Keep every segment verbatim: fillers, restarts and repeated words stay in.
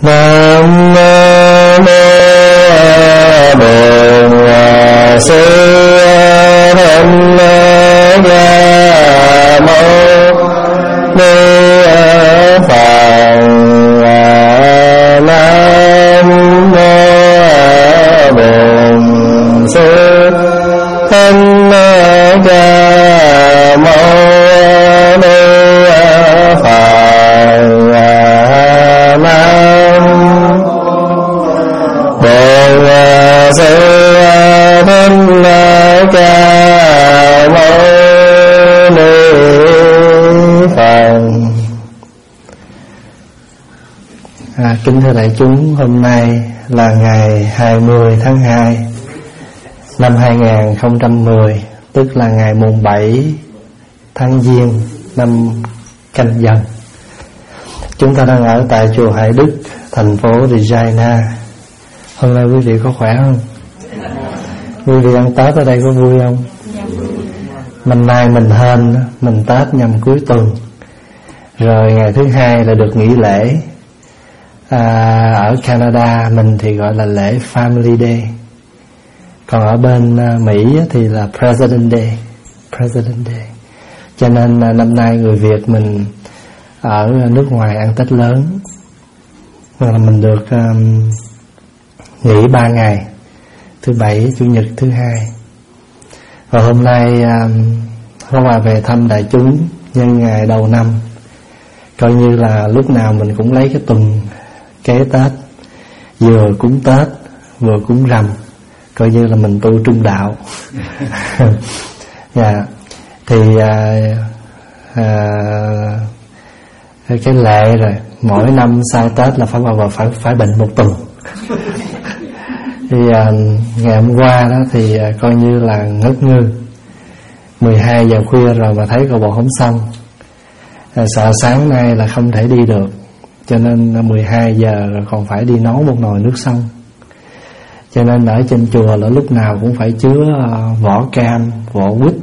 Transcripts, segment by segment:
Nam mô Bổn Sư Thích Ca Mâu Ni Phật. Nam mô Bổn Sư Thích Ca Mâu Ni Phật. Nam Bổn Sư Thích Ca Mâu Ni Phật. À, kính thưa đại chúng, hôm nay là ngày hai mươi tháng hai năm hai nghìn không trăm mười, tức là ngày mùng bảy tháng Giêng năm Canh Dần. Chúng ta đang ở tại chùa Hải Đức, thành phố Regina. Hôm nay quý vị có khỏe không? Quý vị ăn Tết ở đây có vui không? Năm nay mình hên, mình Tết nhằm cuối tuần, rồi ngày thứ hai là được nghỉ lễ. À, ở Canada mình thì gọi là lễ Family Day, còn ở bên Mỹ thì là President Day. President Day. Cho nên năm nay người Việt mình ở nước ngoài ăn Tết lớn, là mình được um, nghỉ ba ngày, thứ bảy, chủ nhật, thứ hai. Và hôm nay um, Pháp Hòa về thăm đại chúng nhân ngày đầu năm, coi như là lúc nào mình cũng lấy cái tuần kế Tết, vừa cúng Tết vừa cúng rằm, coi như là mình tu trung đạo. Dạ. Thì à, à, cái lệ rồi, mỗi năm sau Tết là phải vào phải phải bệnh một tuần. Thì à, ngày hôm qua đó thì à, coi như là ngất ngư, mười hai giờ khuya rồi mà thấy cầu bộ không xong, à, sợ sáng nay là không thể đi được, cho nên mười hai giờ rồi còn phải đi nấu một nồi nước sông. Cho nên ở trên chùa là lúc nào cũng phải chứa uh, vỏ cam, vỏ quýt,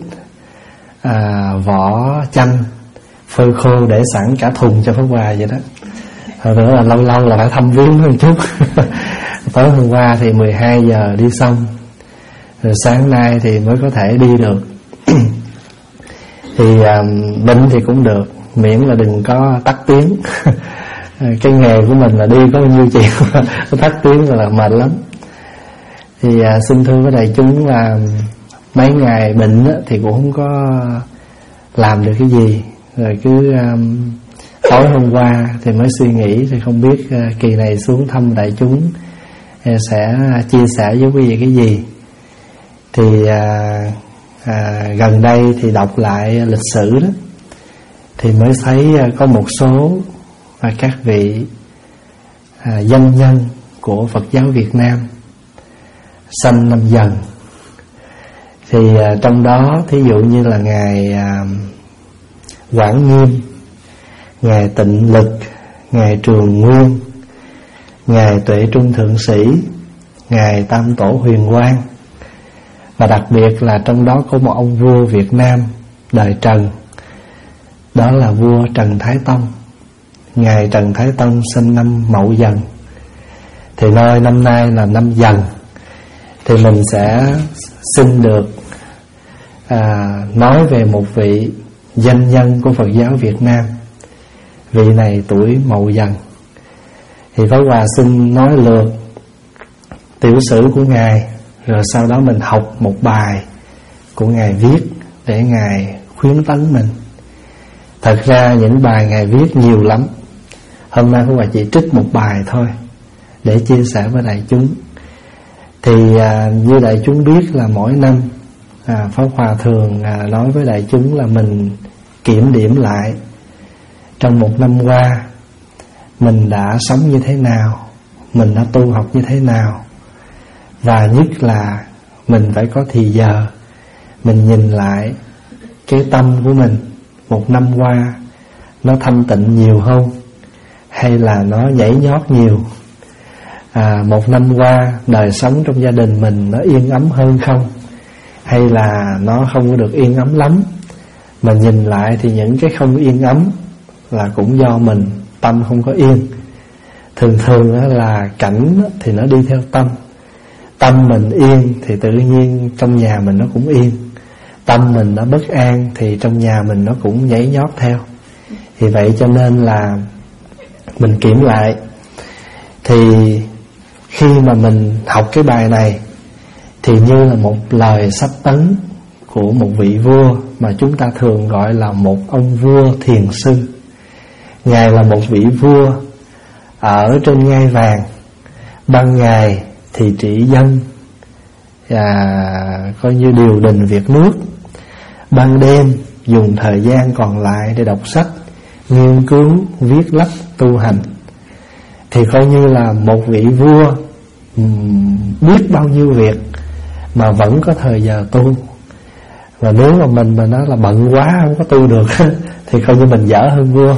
à, vỏ chanh, phơi khô để sẵn cả thùng cho Pháp Hòa vậy đó. Rồi nữa là lâu lâu là phải thăm viếng một chút. Tối hôm qua thì mười hai giờ đi xong, rồi sáng nay thì mới có thể đi được. Thì um, bệnh thì cũng được, miễn là đừng có tắc tiếng. Cái nghề của mình là đi có bao nhiêu chuyện, có tắc tiếng rồi là mệt lắm. Thì à, xin thưa với đại chúng là mấy ngày bệnh á, thì cũng không có làm được cái gì. Rồi cứ um, tối hôm qua thì mới suy nghĩ, thì không biết uh, kỳ này xuống thăm đại chúng sẽ chia sẻ với quý vị cái gì. Thì à, à, gần đây thì đọc lại lịch sử đó, thì mới thấy uh, có một số và các vị à, danh nhân của Phật giáo Việt Nam sanh năm Dần. Thì à, trong đó thí dụ như là ngài à, Quảng Nghiêm, ngài Tịnh Lực, ngài Trường Nguyên, ngài Tuệ Trung Thượng Sĩ, ngài Tam Tổ Huyền Quang. Và đặc biệt là trong đó có một ông vua Việt Nam đời Trần, đó là vua Trần Thái Tông. Ngài Trần Thái Tông sinh năm Mậu Dần. Thì nơi năm nay là năm Dần, thì mình sẽ xin được à, nói về một vị danh nhân của Phật giáo Việt Nam. Vị này tuổi Mậu Dần. Thì Pháp Hòa xin nói lượt tiểu sử của ngài, rồi sau đó mình học một bài của ngài viết để ngài khuyến tấn mình. Thật ra những bài ngài viết nhiều lắm, hôm nay Pháp Hòa chỉ trích một bài thôi để chia sẻ với đại chúng. Thì à, như đại chúng biết là mỗi năm à, Pháp Hòa thường à, nói với đại chúng là mình kiểm điểm lại trong một năm qua mình đã sống như thế nào, mình đã tu học như thế nào. Và nhất là mình phải có thì giờ mình nhìn lại cái tâm của mình một năm qua nó thanh tịnh nhiều không, hay là nó nhảy nhót nhiều. à, Một năm qua đời sống trong gia đình mình nó yên ấm hơn không, hay là nó không có được yên ấm lắm. Mà nhìn lại thì những cái không yên ấm là cũng do mình tâm không có yên. Thường thường là cảnh thì nó đi theo tâm. Tâm mình yên thì tự nhiên trong nhà mình nó cũng yên. Tâm mình nó bất an thì trong nhà mình nó cũng nhảy nhót theo. Thì vậy cho nên là mình kiểm lại. Thì khi mà mình học cái bài này thì như là một lời sách tấn của một vị vua mà chúng ta thường gọi là một ông vua thiền sư. Ngài là một vị vua ở trên ngai vàng, ban ngày thì trị dân và coi như điều đình việc nước, ban đêm dùng thời gian còn lại để đọc sách, nghiên cứu, viết lách, tu hành. Thì coi như là một vị vua biết bao nhiêu việc mà vẫn có thời giờ tu. Và nếu mà mình mà nói là bận quá không có tu được thì coi như mình dở hơn vua.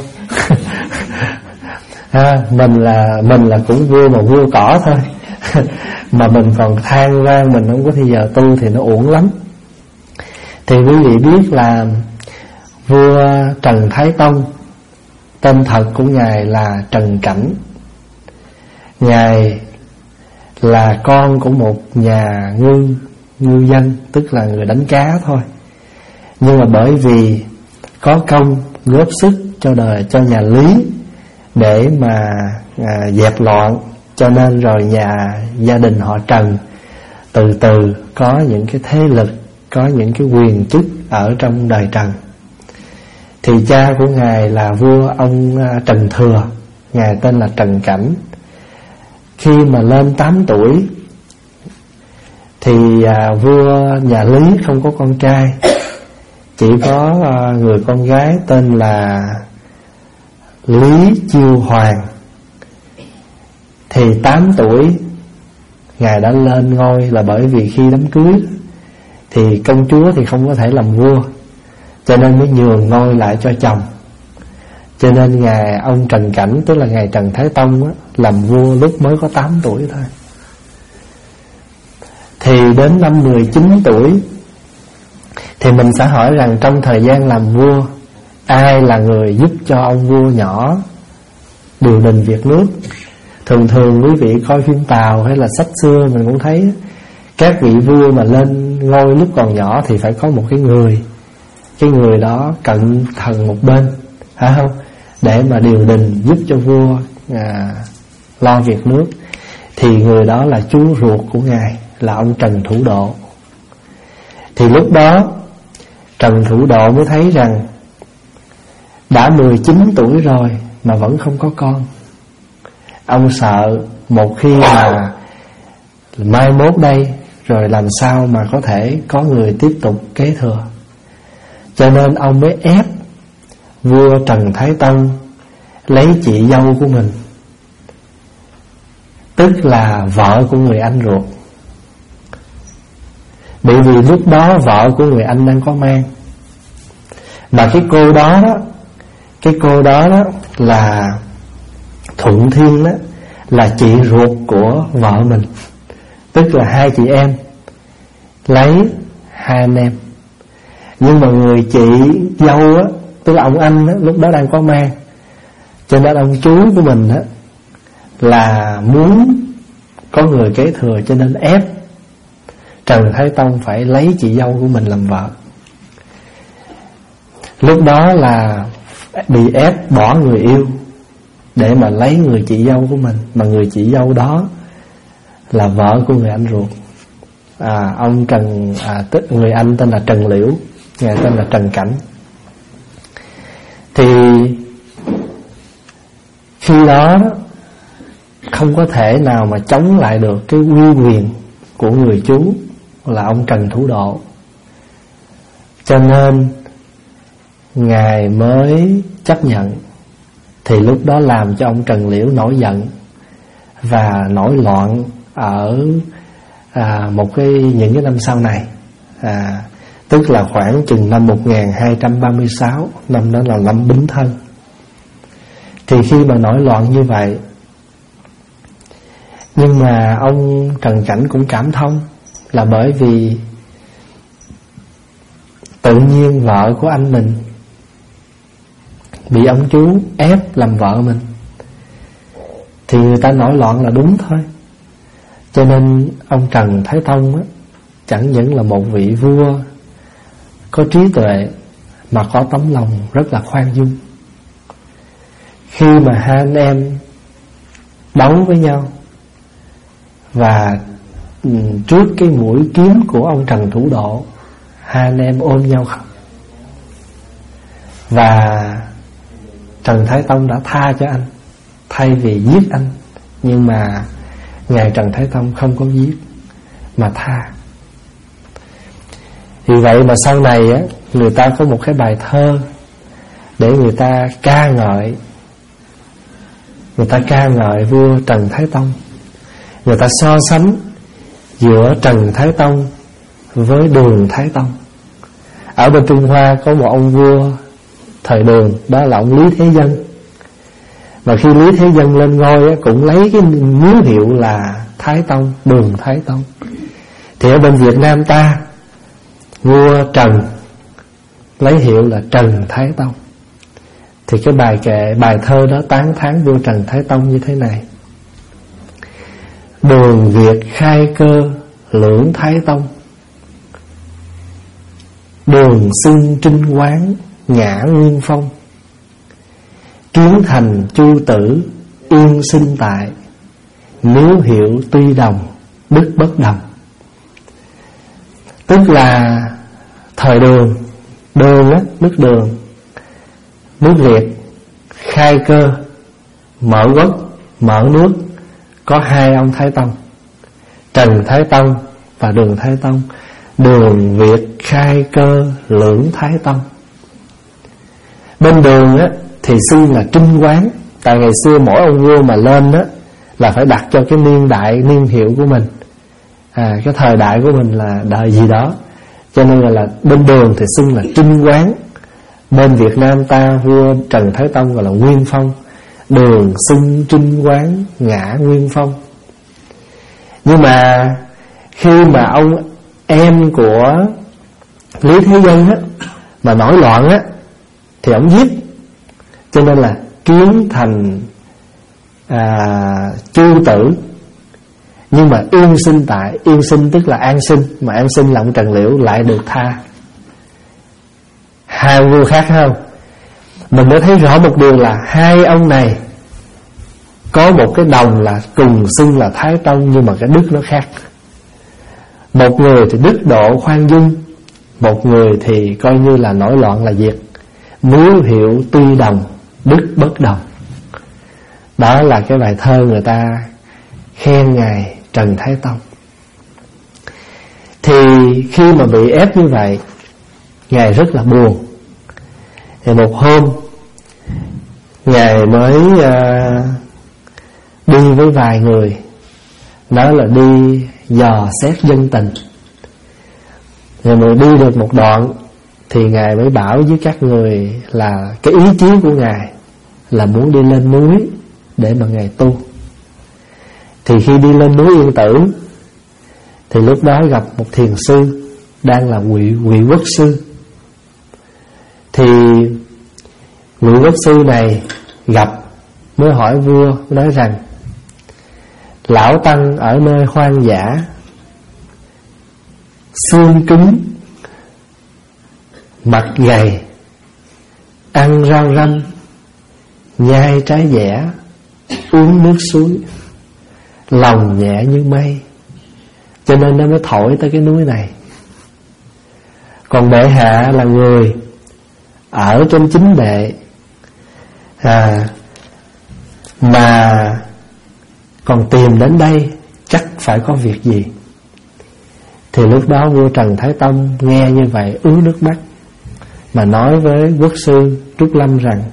À, mình là mình là cũng vua mà vua cỏ thôi mà mình còn than vang mình không có thời giờ tu thì nó uổng lắm. Thì quý vị biết là vua Trần Thái Tông, tên thật của ngài là Trần Cảnh. Ngài là con của một nhà ngư ngư dân, tức là người đánh cá thôi. Nhưng mà bởi vì có công góp sức cho đời cho nhà Lý để mà à, dẹp loạn, cho nên rồi nhà gia đình họ Trần từ từ có những cái thế lực, có những cái quyền chức ở trong đời Trần. Thì cha của ngài là vua ông Trần Thừa, ngài tên là Trần Cảnh. Khi mà lên tám tuổi thì à, vua nhà Lý không có con trai, chỉ có à, người con gái tên là Lý Chiêu Hoàng. Thì tám tuổi ngài đã lên ngôi là bởi vì khi đám cưới thì công chúa thì không có thể làm vua, cho nên mới nhường ngôi lại cho chồng. Cho nên ngài ông Trần Cảnh, tức là ngài Trần Thái Tông á, làm vua lúc mới có tám tuổi thôi. Thì đến năm mười chín tuổi thì mình sẽ hỏi rằng trong thời gian làm vua, ai là người giúp cho ông vua nhỏ điều đình việc nước? Thường thường quý vị coi phim Tàu hay là sách xưa mình cũng thấy các vị vua mà lên ngôi lúc còn nhỏ thì phải có một cái người, cái người đó cận thần một bên, phải không? Để mà điều đình giúp cho vua à, lo việc nước. Thì người đó là chú ruột của ngài, là ông Trần Thủ Độ. Thì lúc đó Trần Thủ Độ mới thấy rằng đã mười chín tuổi rồi mà vẫn không có con. Ông sợ một khi mà mai mốt đây rồi làm sao mà có thể có người tiếp tục kế thừa. Cho nên ông mới ép vua Trần Thái Tông lấy chị dâu của mình, tức là vợ của người anh ruột. Bởi vì lúc đó vợ của người anh đang có mang. Mà cái cô đó đó, cái cô đó đó là Thuận Thiên đó, là chị ruột của vợ mình, tức là hai chị em lấy hai anh em. Nhưng mà người chị dâu á, tức là ông anh á, lúc đó đang có mang, cho nên ông chú của mình á là muốn có người kế thừa, cho nên ép Trần Thái Tông phải lấy chị dâu của mình làm vợ. Lúc đó là bị ép bỏ người yêu để mà lấy người chị dâu của mình, mà người chị dâu đó là vợ của người anh ruột. À, ông Trần, à, tức người anh tên là Trần Liễu, ngài tên là Trần Cảnh. Thì khi đó không có thể nào mà chống lại được cái uy quyền của người chú là ông Trần Thủ Độ, cho nên ngài mới chấp nhận. Thì lúc đó làm cho ông Trần Liễu nổi giận và nổi loạn ở à, một cái những cái năm sau này, à, tức là khoảng chừng năm một nghìn hai trăm ba mươi sáu, năm đó là năm Bính Thân. Thì khi mà nổi loạn như vậy, nhưng mà ông Trần Cảnh cũng cảm thông, là bởi vì tự nhiên vợ của anh mình bị ông chú ép làm vợ mình, thì người ta nổi loạn là đúng thôi. Cho nên ông Trần Thái Tông á, chẳng những là một vị vua có trí tuệ, mà có tấm lòng rất là khoan dung. Khi mà hai anh em đấu với nhau, và trước cái mũi kiếm của ông Trần Thủ Độ, hai anh em ôm nhau khóc. Và Trần Thái Tông đã tha cho anh thay vì giết anh. Nhưng mà ngài Trần Thái Tông không có giết mà tha. Vì vậy mà sau này á, người ta có một cái bài thơ để người ta ca ngợi, người ta ca ngợi vua Trần Thái Tông. Người ta so sánh giữa Trần Thái Tông với Đường Thái Tông. Ở bên Trung Hoa có một ông vua thời Đường, đó là ông Lý Thế Dân. Và khi Lý Thế Dân lên ngôi cũng lấy cái miếu hiệu là Thái Tông, Đường Thái Tông. Thì ở bên Việt Nam ta, vua Trần lấy hiệu là Trần Thái Tông. Thì cái bài kệ, bài thơ đó tán thán vua Trần Thái Tông như thế này: Đường Việt khai cơ lưỡng Thái Tông, đường xưng trinh quán ngã nguyên phong. Kiến thành chu tử yên sinh tại, miếu hiệu tuy đồng đức bất đồng. Tức là thời Đường, Đường á, nước Đường, nước Việt khai cơ, mở quốc, mở nước, có hai ông Thái Tông, Trần Thái Tông và Đường Thái Tông. Đường Việt khai cơ lưỡng Thái Tông. Bên Đường á thì xưng là trinh quán. Tại ngày xưa mỗi ông vua mà lên á là phải đặt cho cái niên đại, niên hiệu của mình, à, cái thời đại của mình là đời gì đó. Cho nên là bên Đường thì xưng là trinh quán. Bên Việt Nam ta vua Trần Thái Tông gọi là Nguyên Phong. Đường xưng trinh quán ngã Nguyên Phong. Nhưng mà khi mà ông em của Lý Thế Dân á mà nổi loạn á thì ông giết. Cho nên là Kiến thành à, chu tử. Nhưng mà yên sinh tại, yên sinh tức là an sinh, mà an sinh là ông Trần Liễu lại được tha. Hai vua khác không? Mình đã thấy rõ một điều là hai ông này có một cái đồng là cùng xưng là Thái Tông, nhưng mà cái đức nó khác. Một người thì đức độ khoan dung, một người thì coi như là nổi loạn là diệt. Miếu hiệu tuy đồng đức bất đồng. Đó là cái bài thơ người ta khen ngài Trần Thái Tông. Thì khi mà bị ép như vậy, ngài rất là buồn. Thì một hôm ngài mới uh, đi với vài người, nói là đi dò xét dân tình. Rồi mới đi được một đoạn thì ngài mới bảo với các người là cái ý chí của ngài là muốn đi lên núi để mà ngài tu. Thì khi đi lên núi Yên Tử thì lúc đó gặp một thiền sư đang là Ngụy Ngụy Quốc sư. Thì Ngụy Quốc sư này gặp mới hỏi vua, nói rằng lão tăng ở nơi hoang dã, xương cứng, mặt gầy, ăn rau răm, nhai trái dẻ, uống nước suối, lòng nhẹ như mây, cho nên nó mới thổi tới cái núi này. Còn bệ hạ là người ở trên chính đệ, à, mà còn tìm đến đây chắc phải có việc gì. Thì lúc đó vua Trần Thái Tông nghe như vậy ứa nước mắt, mà nói với quốc sư Trúc Lâm rằng: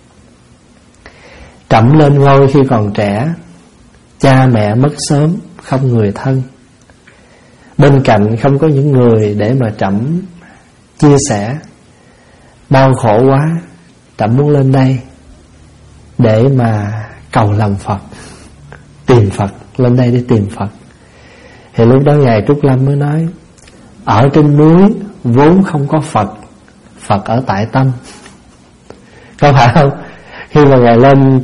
Trẫm lên ngôi khi còn trẻ, cha mẹ mất sớm, không người thân, bên cạnh không có những người để mà trẫm chia sẻ, đau khổ quá. Trẫm muốn lên đây để mà cầu lòng Phật, tìm Phật, lên đây để tìm Phật. Thì lúc đó ngài Trúc Lâm mới nói: ở trên núi vốn không có Phật, Phật ở tại tâm. Có phải không? Khi mà ngài lên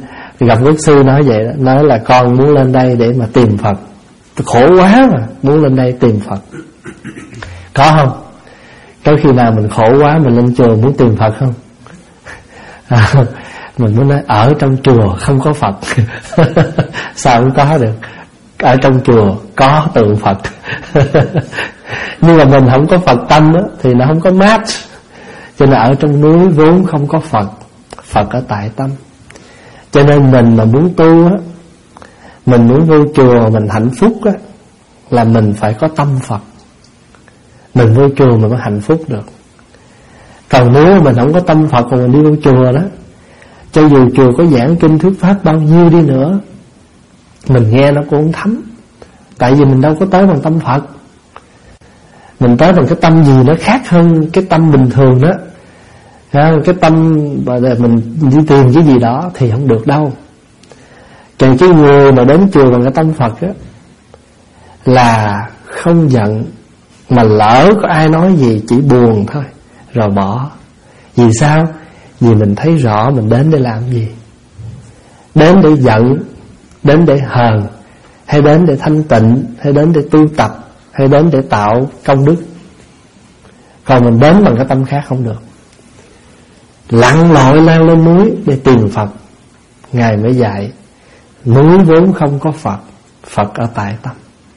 Gặp quốc sư nói vậy đó, nói là con muốn lên đây để mà tìm Phật. Tôi khổ quá mà, muốn lên đây tìm Phật. Có không? Có khi nào mình khổ quá mình lên chùa muốn tìm Phật không? À, mình muốn nói ở trong chùa không có Phật. Sao không có được? Ở trong chùa có tượng Phật. Nhưng mà mình không có Phật tâm đó, thì nó không có match. Cho nên ở trong núi vốn không có Phật, Phật ở tại tâm. Cho nên mình mà muốn tu á, mình muốn vô chùa mình hạnh phúc á, là mình phải có tâm Phật. Mình vô chùa mình mới hạnh phúc được. Còn nếu mình không có tâm Phật mà mình đi vô chùa đó, cho dù chùa có giảng kinh thuyết pháp bao nhiêu đi nữa, mình nghe nó cũng không thấm. Tại vì mình đâu có tới bằng tâm Phật. Mình tới bằng cái tâm gì nó khác hơn cái tâm bình thường đó. Cái tâm mình đi tìm cái gì đó thì không được đâu. Còn cái người mà đến chùa bằng cái tâm Phật á, là không giận, mà lỡ có ai nói gì chỉ buồn thôi rồi bỏ. Vì sao? Vì mình thấy rõ mình đến để làm gì. Đến để giận, đến để hờn, hay đến để thanh tịnh, hay đến để tu tập, hay đến để tạo công đức. Còn mình đến bằng cái tâm khác không được. Lặn lội lao lên núi để tìm Phật. Ngài mới dạy núi vốn không có Phật, Phật ở tại tâm.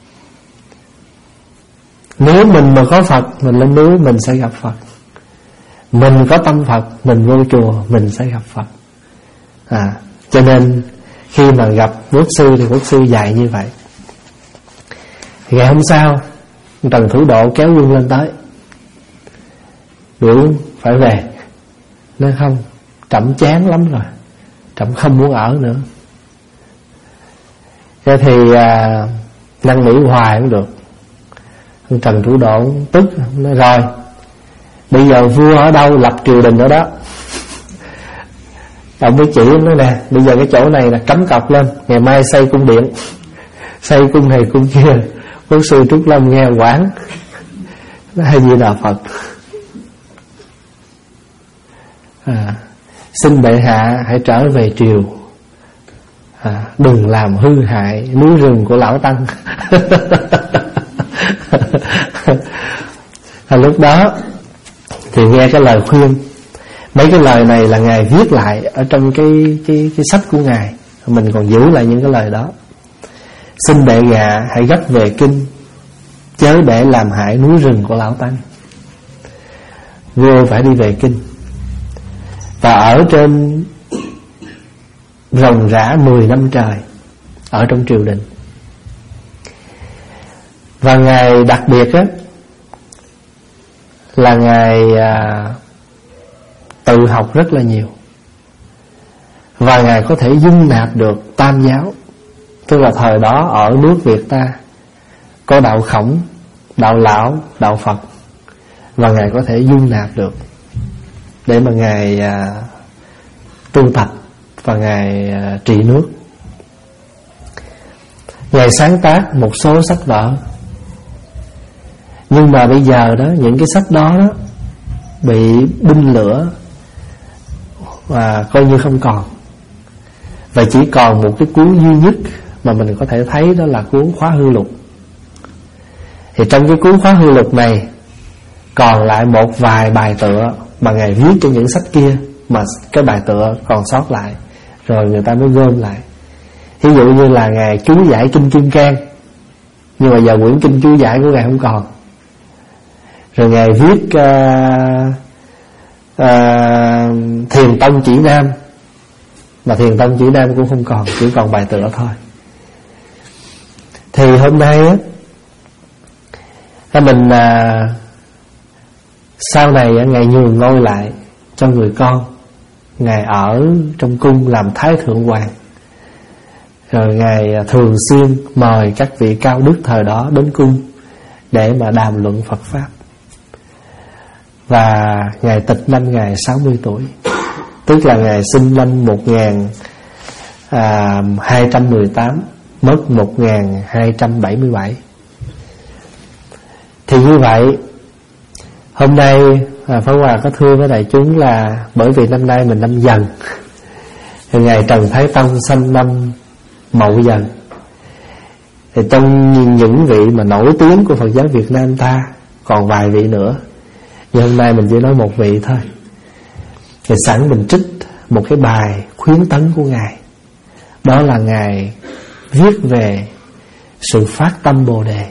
Nếu mình mà có Phật, mình lên núi mình sẽ gặp Phật. Mình có tâm Phật, mình vô chùa mình sẽ gặp Phật. à, Cho nên khi mà gặp quốc sư thì quốc sư dạy như vậy. Ngày hôm sau Trần Thủ Độ kéo quân lên tới, biểu phải về. Nói không, trẫm chán lắm rồi, trẫm không muốn ở nữa. Thế thì à, năn nỉ hoài cũng được. Trần Thủ Độ tức, nói rồi, bây giờ vua ở đâu lập triều đình ở đó. Ông mới chỉ nói nè, bây giờ cái chỗ này là cấm cọc lên, ngày mai xây cung điện, xây cung này cung kia. Quốc sư Trúc Lâm nghe quán, nó hay gì là Phật. à, Xin bệ hạ hãy trở về triều, à, đừng làm hư hại núi rừng của lão Tăng. à, Lúc đó thì nghe cái lời khuyên. Mấy cái lời này là Ngài viết lại ở trong cái, cái, cái sách của Ngài. Mình còn giữ lại những cái lời đó. Xin bệ hạ hãy gấp về kinh, chớ để làm hại núi rừng của lão Tăng. Vua phải đi về kinh, và ở trên ròng rã mười năm trời ở trong triều đình. Và Ngài đặc biệt á, là Ngài à, tự học rất là nhiều. Và Ngài có thể dung nạp được tam giáo. Tức là thời đó ở nước Việt ta có đạo Khổng, đạo Lão, đạo Phật. Và Ngài có thể dung nạp được để mà Ngài à, tu tập và Ngài à, trị nước. Ngài sáng tác một số sách vở. Nhưng mà bây giờ đó, những cái sách đó, đó bị binh lửa và coi như không còn. Và chỉ còn một cái cuốn duy nhất mà mình có thể thấy, đó là cuốn Khóa Hư Lục. Thì trong cái cuốn Khóa Hư Lục này còn lại một vài bài tựa mà Ngài viết cho những sách kia, mà cái bài tựa còn sót lại, rồi người ta mới gom lại. Ví dụ như là Ngài chú giải Kinh Kim Cang, nhưng mà giờ quyển kinh chú giải của Ngài không còn. Rồi Ngài viết uh, uh, Thiền Tông Chỉ Nam, mà Thiền Tông Chỉ Nam cũng không còn, chỉ còn bài tựa thôi. Thì hôm nay á, mình uh, sau này Ngài nhường ngôi lại cho người con. Ngài ở trong cung làm Thái Thượng Hoàng. Rồi Ngài thường xuyên mời các vị cao đức thời đó đến cung để mà đàm luận Phật Pháp. Và Ngài tịch năm Ngài sáu mươi tuổi, tức là Ngài sinh năm một nghìn hai trăm mười tám, mất một nghìn hai trăm bảy mươi bảy. Thì như vậy, hôm nay à, Pháp Hòa có thưa với đại chúng là bởi vì năm nay mình năm Dần, Thì ngày Trần Thái Tông sinh năm Mậu Dần. Thì trong những vị mà nổi tiếng của Phật giáo Việt Nam ta còn vài vị nữa, nhưng hôm nay mình chỉ nói một vị thôi. Thì sẵn mình trích một cái bài khuyến tấn của Ngài. Đó là Ngài viết về sự phát tâm Bồ Đề.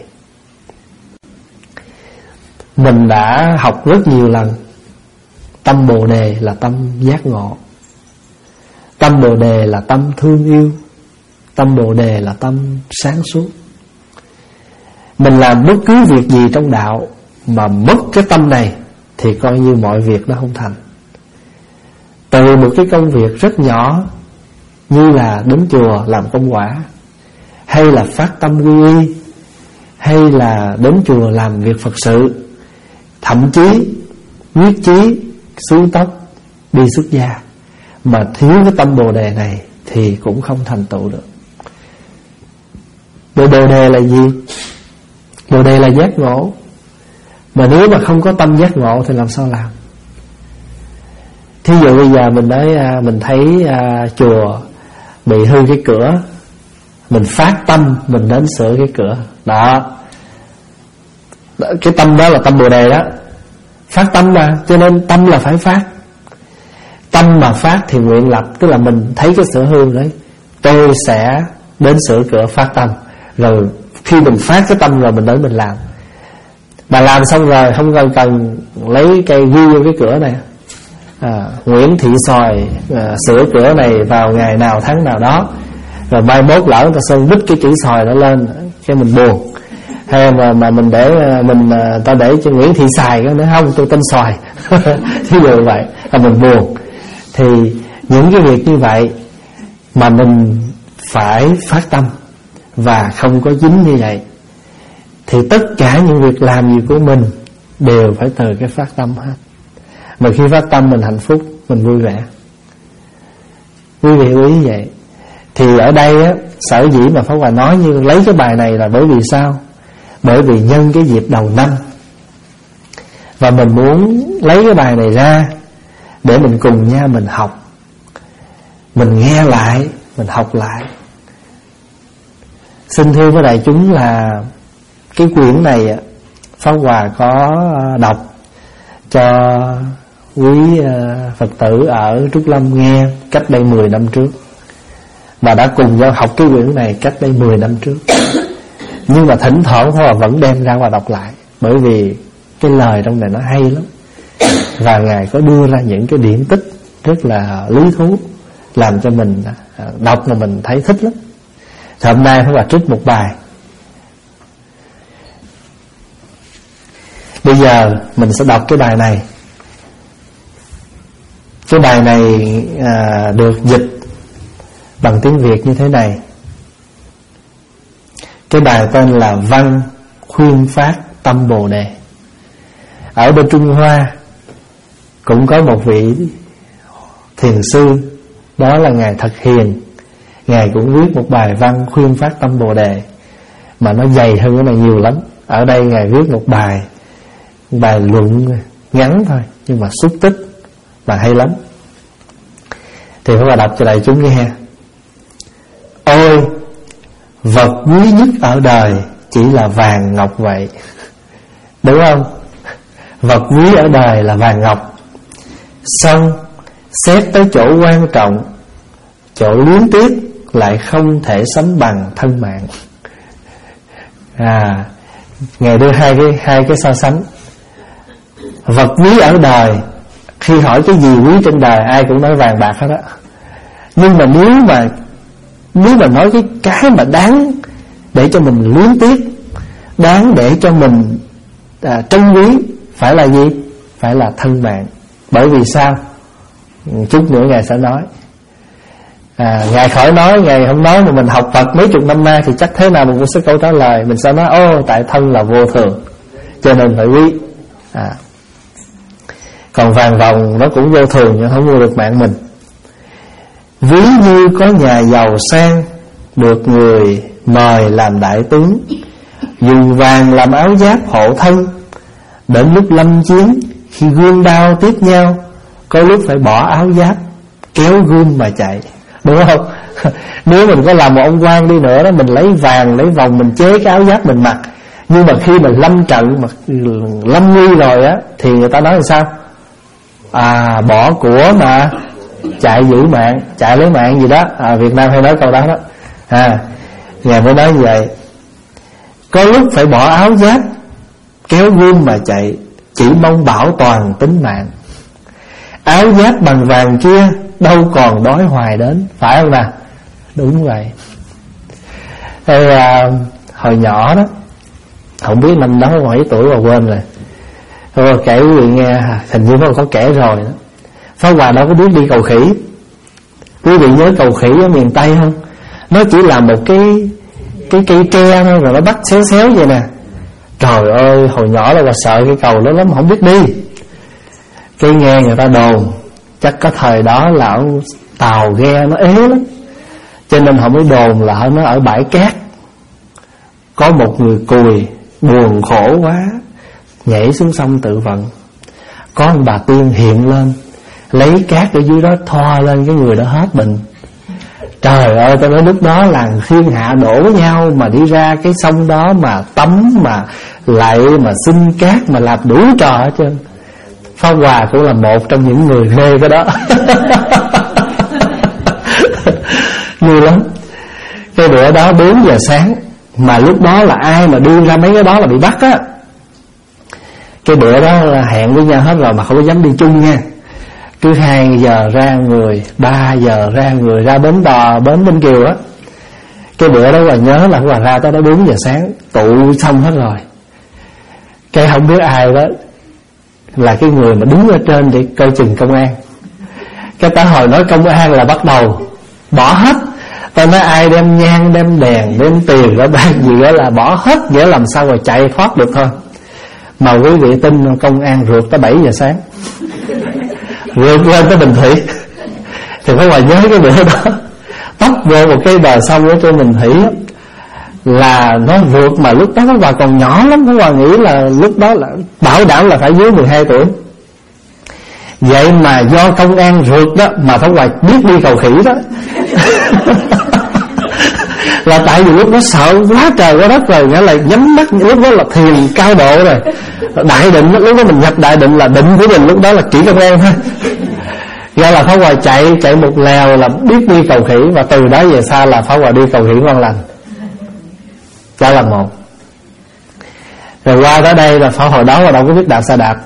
Mình đã học rất nhiều lần, tâm Bồ Đề là tâm giác ngộ, tâm Bồ Đề là tâm thương yêu, tâm Bồ Đề là tâm sáng suốt. Mình làm bất cứ việc gì trong đạo mà mất cái tâm này thì coi như mọi việc nó không thành. Từ một cái công việc rất nhỏ như là đến chùa làm công quả, hay là phát tâm quy y, hay là đến chùa làm việc Phật sự, thậm chí quyết chí xuống tóc đi xuất gia, mà thiếu cái tâm Bồ Đề này thì cũng không thành tựu được. Bồ Đề là gì? Bồ Đề là giác ngộ. Mà nếu mà không có tâm giác ngộ thì làm sao làm? Thí dụ bây giờ mình nói mình thấy à, chùa bị hư cái cửa, mình phát tâm mình đến sửa cái cửa. Đó, cái tâm đó là tâm Bồ Đề đó. Phát tâm mà, cho nên tâm là phải phát. Tâm mà phát thì nguyện lập, tức là mình thấy cái sửa hư đấy, tôi sẽ đến sửa cửa, phát tâm. Rồi khi mình phát cái tâm rồi mình đến mình làm. Mà làm xong rồi không cần cần lấy cây ghi vô cái cửa này, à, Nguyễn Thị Sòi à, sửa cửa này vào ngày nào tháng nào đó, rồi mai mốt lỡ người ta sơn bít cái chữ Sòi đó lên, cái mình buồn. Hay mà mà mình để mình ta để cho Nguyễn Thị Sài cái nữa, không, tôi tên Sòi. Thí dụ vậy là mình buồn. Thì những cái việc như vậy mà mình phải phát tâm và không có dính như vậy, thì tất cả những việc làm gì của mình đều phải từ cái phát tâm hết. Mà khi phát tâm mình hạnh phúc, mình vui vẻ. Quý vị lưu ý vậy. Thì ở đây á, sở dĩ mà Pháp Hòa nói như lấy cái bài này là bởi vì sao? Bởi vì nhân cái dịp đầu năm, và mình muốn lấy cái bài này ra để mình cùng nhau mình học, mình nghe lại, mình học lại. Xin thưa với đại chúng là cái quyển này Pháp Hòa có đọc cho quý Phật tử ở Trúc Lâm nghe cách đây mười năm trước, mà đã cùng nhau học cái quyển này cách đây mười năm trước. Nhưng mà thỉnh thoảng thôi vẫn đem ra và đọc lại, bởi vì cái lời trong này nó hay lắm. Và Ngài có đưa ra những cái điển tích rất là lý thú, làm cho mình đọc là mình thấy thích lắm. Thì hôm nay Pháp Hòa trích một bài. Bây giờ mình sẽ đọc cái bài này. Cái bài này à, được dịch bằng tiếng Việt như thế này. Cái bài tên là Văn Khuyên Phát Tâm Bồ Đề. Ở bên Trung Hoa cũng có một vị thiền sư, đó là Ngài Thật Hiền. Ngài cũng viết một bài văn khuyên phát tâm Bồ Đề, mà nó dày hơn cái này nhiều lắm. Ở đây Ngài viết một bài Bài luận ngắn thôi, nhưng mà xúc tích và hay lắm. Thì phải là đọc cho đại chúng nghe. Ôi, vật quý nhất ở đời chỉ là vàng ngọc vậy. Đúng không? Vật quý ở đời là vàng ngọc. Xong xét tới chỗ quan trọng, chỗ luyến tiếc lại không thể sánh bằng thân mạng. À, Ngài đưa hai cái hai cái so sánh. Vật quý ở đời, khi hỏi cái gì quý trên đời ai cũng nói vàng bạc hết á. Nhưng mà nếu mà Nếu mà nói cái cái mà đáng để cho mình luyến tiếc, đáng để cho mình à, trân quý, phải là gì? Phải là thân mạng. Bởi vì sao? Chút nữa Ngài sẽ nói. à, Ngài khỏi nói, Ngài không nói, mà mình học Phật mấy chục năm nay thì chắc thế nào mình cũng sẽ câu trả lời. Mình sẽ nói ô, tại thân là vô thường, cho nên phải quý. à. Còn vàng vòng nó cũng vô thường, nhưng không mua được mạng mình. Ví như có nhà giàu sang, được người mời làm đại tướng, dùng vàng làm áo giáp hộ thân. Đến lúc lâm chiến, khi gươm đao tiếp nhau, có lúc phải bỏ áo giáp, kéo gươm mà chạy. đúng không? Nếu mình có làm một ông quan đi nữa đó, mình lấy vàng lấy vòng mình chế cái áo giáp mình mặc, nhưng mà khi mình lâm trận mà lâm nguy rồi á thì người ta nói là sao? À, bỏ của mà chạy giữ mạng, chạy lấy mạng gì đó. À, Việt Nam hay nói câu đó đó. À, Ngài mới nói như vậy. Có lúc phải bỏ áo giáp, kéo gươm mà chạy, chỉ mong bảo toàn tính mạng. Áo giáp bằng vàng kia đâu còn đói hoài đến, phải không nào? Đúng vậy. Thế à, hồi nhỏ đó, không biết năm đó mấy tuổi mà quên rồi. Thôi kể quý vị nghe, hình như nó có kể rồi đó. Pháp Hòa đâu có biết đi cầu khỉ. Quý vị nhớ cầu khỉ ở miền Tây không? Nó chỉ là một cái cái cây tre thôi, rồi nó bắt xéo xéo vậy nè. Trời ơi, hồi nhỏ là sợ cái cầu đó lắm, không biết đi. Cái nghe người ta đồn chắc có thời đó là tàu ghe nó ế lắm, cho nên họ mới đồn là nó ở bãi cát. Có một người cùi buồn khổ quá, nhảy xuống sông tự vận. Có một bà tiên hiện lên, lấy cát ở dưới đó thoa lên cái người đó hết bệnh. Trời ơi, tôi nói lúc đó là thiên hạ đổ nhau mà đi ra cái sông đó mà tắm, mà lạy, mà xin cát, mà làm đủ trò hết trơn. Pháp Hòa cũng là một trong những người mê cái đó. Nhiều lắm. Cái bữa đó bốn giờ sáng, mà lúc đó là ai mà đưa ra mấy cái đó là bị bắt á. Cái bữa đó là hẹn với nhau hết rồi mà không có dám đi chung nha. Cứ hai giờ ra người, ba giờ ra người, ra bến đò, bến Ninh Kiều á. Cái bữa đó là nhớ là Hòa ra tới đó bốn giờ sáng, tụ xong hết rồi. Cái không biết ai đó là cái người mà đứng ở trên để coi chừng công an. Cái ta hồi nói công an là bắt đầu bỏ hết. Ta nói ai đem nhang, đem đèn, đem tiền đó bạc gì đó là bỏ hết, nghĩa làm sao rồi chạy thoát được thôi. Mà quý vị tin công an rượt tới bảy giờ sáng, rượt lên tới Bình Thủy. Thì phải Hòa nhớ cái bữa đó, tóc vô một cái bờ sông ở trên Bình Thủy đó, là nó rượt mà lúc đó Pháp Hòa còn nhỏ lắm. Pháp Hòa nghĩ là lúc đó là bảo đảm là phải dưới mười hai tuổi. Vậy mà do công an rượt đó mà Pháp Hòa biết đi cầu khỉ đó. Là tại vì lúc đó sợ quá trời quá đất rồi, nghĩa là nhắm mắt, lúc đó là thiền cao độ rồi, đại định. Lúc đó mình nhập đại định là định của mình lúc đó là chỉ công an thôi. Do là Pháp Hòa chạy chạy một lèo là biết đi cầu khỉ. Và từ đó về sau là Pháp Hòa đi cầu khỉ ngon lành. Đó là một. Rồi qua tới đây là Pháp hồi đó mà đâu có biết đạp xe đạp.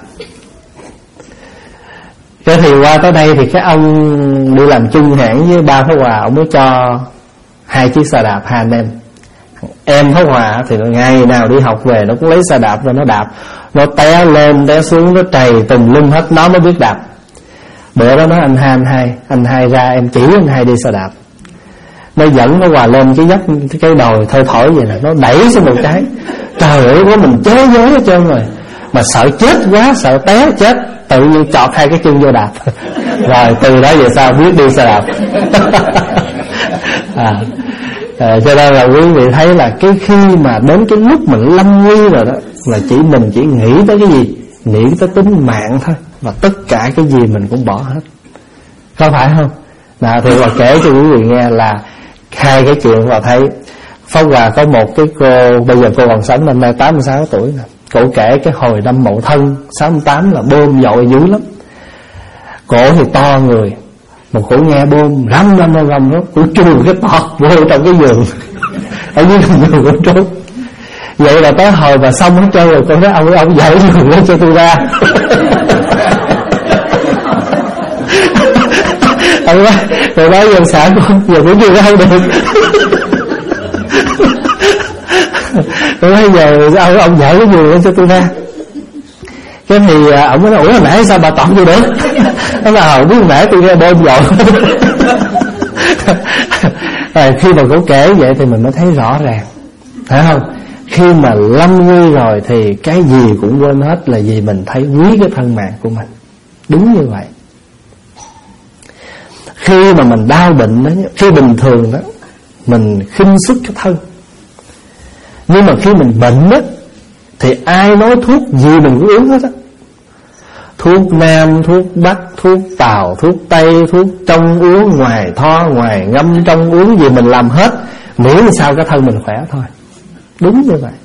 Cái thì qua tới đây thì cái ông đi làm chung hãng với ba Pháp Hòa, ông mới cho hai chiếc xe đạp hai anh em. Em Pháp Hòa thì ngày nào đi học về nó cũng lấy xe đạp rồi nó đạp. Nó té lên té xuống, nó trầy tùm lum hết, nó mới biết đạp. Bữa đó nói anh hai anh hai Anh hai ra em chỉ anh hai đi xe đạp. Nó dẫn nó Hòa lên cái dốc cái đồi thoi thổi vậy nè, nó đẩy xuống một cái. Trời ơi, có mình chới giới hết trơn rồi. Mà sợ chết quá, sợ té chết, tự nhiên chọt hai cái chân vô đạp. Rồi từ đó về sau biết đi xe đạp. à, à, Cho nên là quý vị thấy là cái khi mà đến cái lúc mình lâm nguy rồi đó, là chỉ mình chỉ nghĩ tới cái gì? Nghĩ tới tính mạng thôi. Và tất cả cái gì mình cũng bỏ hết. Có phải không? Đó, thì Hòa kể cho quý vị nghe là hai cái chuyện Hòa thấy. Pháp Hòa có một cái cô, bây giờ cô còn sống, năm nay tám mươi sáu tuổi nè. Cổ kể cái hồi năm Mậu Thân sáu mươi tám là bơm dội dữ lắm. Cổ thì to người, một cổ nghe bơm răm răm răm răm đó, cổ chui cái tọt vô trong cái giường. Ở dưới gầm giường cổ trốn. Vậy là tới hồi mà xong hết trơn rồi, con nói ông ông dạy giường lên cho tôi ra. Ông nói rồi nói dân xã con giờ cũng chưa ra được. Tôi nói giờ ông, ông dạy cái giường lên cho tôi ra. Cái thì ông mới nói ủa hồi nãy sao bà tọt vô được? Nó là hồi biết hồi nãy tôi nghe bơm dội. À, khi mà cổ kể vậy thì mình mới thấy rõ ràng, phải không? Khi mà lâm nguy rồi thì cái gì cũng quên hết, là vì mình thấy quý cái thân mạng của mình. Đúng như vậy. Khi mà mình đau bệnh đó, khi bình thường đó mình khinh suất cái thân, nhưng mà khi mình bệnh đó thì ai nói thuốc gì mình cũng uống hết á. Thuốc Nam, thuốc Bắc, thuốc Tàu, thuốc Tây, thuốc trong uống, ngoài tho, ngoài ngâm, trong uống gì mình làm hết, miễn sao cái thân mình khỏe thôi. Đúng như vậy.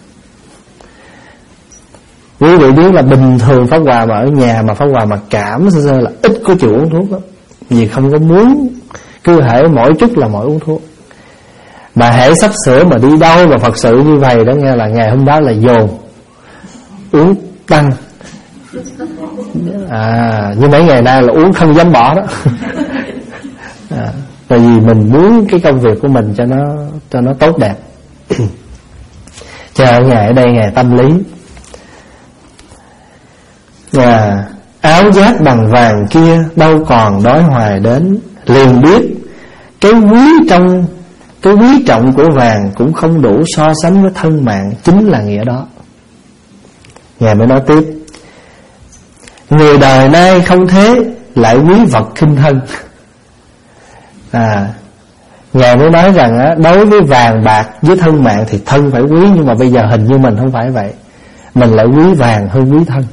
Quý vị biết là bình thường Pháp Hòa mà ở nhà mà Pháp Hòa mà cảm sơ sơ là ít có chịu uống thuốc lắm, vì không có muốn, cứ hễ mỗi chút là mỗi uống thuốc. Mà hễ sắp sửa mà đi đâu mà Phật sự như vậy đó nghe là ngày hôm đó là dồn uống tăng. À, như mấy ngày nay là uống không dám bỏ đó. À, tại vì mình muốn cái công việc của mình cho nó cho nó tốt đẹp. Chờ ngày ở đây ngày tâm lý. À, áo giáp bằng vàng kia đâu còn đói hoài đến, liền biết cái quý trong cái quý trọng của vàng cũng không đủ so sánh với thân mạng, chính là nghĩa đó. Ngài mới nói tiếp: người đời nay không thế, lại quý vật khinh thân. À, Ngài mới nói rằng á, đối với vàng bạc với thân mạng thì thân phải quý, nhưng mà bây giờ hình như mình không phải vậy, mình lại quý vàng hơn quý thân.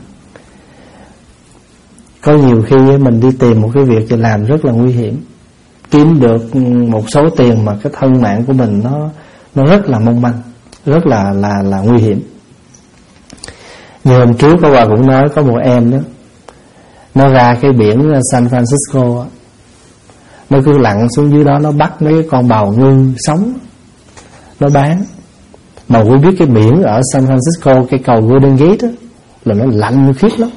Có nhiều khi mình đi tìm một cái việc thì làm rất là nguy hiểm, kiếm được một số tiền mà cái thân mạng của mình nó nó rất là mong manh, rất là là là nguy hiểm. Như hôm trước có Hòa cũng nói, có một em đó, nó ra cái biển San Francisco, nó cứ lặn xuống dưới đó, nó bắt mấy cái con bào ngư sống, nó bán. Mà quý biết cái biển ở San Francisco, cái cầu Golden Gate đó, là nó lạnh khiếp lắm.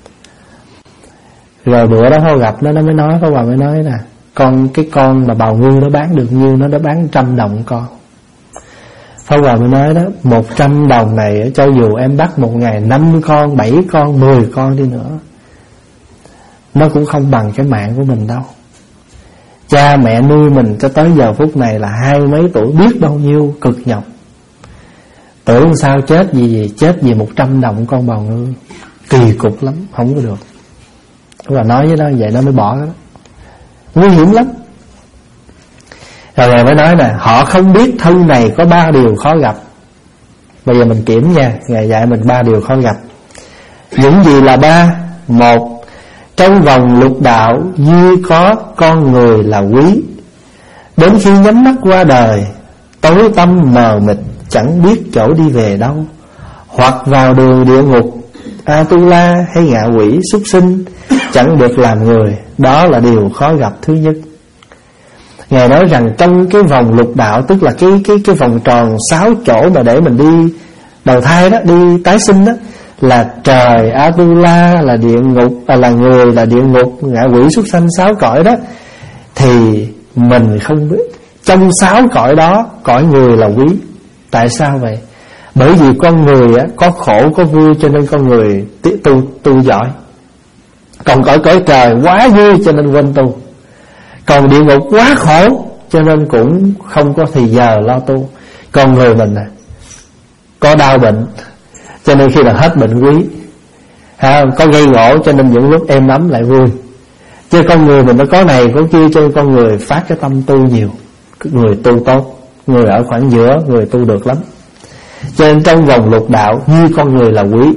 Rồi bữa đó Pháp gặp nó, nó mới nói, Pháp Hòa mới nói nè, con cái con mà bào ngư nó bán được nhiêu, nó đã bán trăm đồng con. Pháp Hòa mới nói đó, một trăm đồng này cho dù em bắt một ngày năm con, bảy con, mười con đi nữa, nó cũng không bằng cái mạng của mình đâu. Cha mẹ nuôi mình cho tới giờ phút này là hai mấy tuổi, biết bao nhiêu cực nhọc. Tưởng sao chết gì gì, chết vì một trăm đồng con bào ngư, kỳ cục lắm, không có được. Và nói với nó vậy nó mới bỏ đó. Nguy hiểm lắm. Rồi Ngài mới nói nè, họ không biết thân này có ba điều khó gặp. Bây giờ mình kiểm nha, Ngài dạy mình ba điều khó gặp. Những gì là ba? Một, trong vòng lục đạo duy có con người là quý. Đến khi nhắm mắt qua đời, tối tăm mờ mịt, chẳng biết chỗ đi về đâu, hoặc vào đường địa ngục, Atula hay ngạ quỷ súc sinh, chẳng được làm người. Đó là điều khó gặp thứ nhất. Ngài nói rằng trong cái vòng lục đạo, tức là cái cái cái vòng tròn sáu chỗ mà để mình đi đầu thai đó, đi tái sinh đó, là trời, Atula là địa ngục, à, là người là địa ngục, ngạ quỷ súc sanh sáu cõi đó, thì mình không biết. Trong sáu cõi đó, cõi người là quý. Tại sao vậy? Bởi vì con người á, có khổ có vui cho nên con người tu tu giỏi. Còn cõi cõi trời quá vui cho nên quên tu. Còn địa ngục quá khổ cho nên cũng không có thì giờ lo tu. Còn người mình à, có đau bệnh cho nên khi là hết bệnh quý, à, có gây gỗ cho nên những lúc êm ấm lại vui. Chứ con người mình nó có này có kia, cho nên con người phát cái tâm tu nhiều. Người tu tốt, người ở khoảng giữa, người tu được lắm. Cho nên trong vòng lục đạo như con người là quý.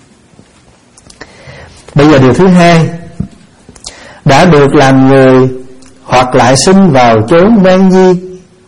Bây giờ điều thứ hai, đã được làm người hoặc lại sinh vào chốn man di.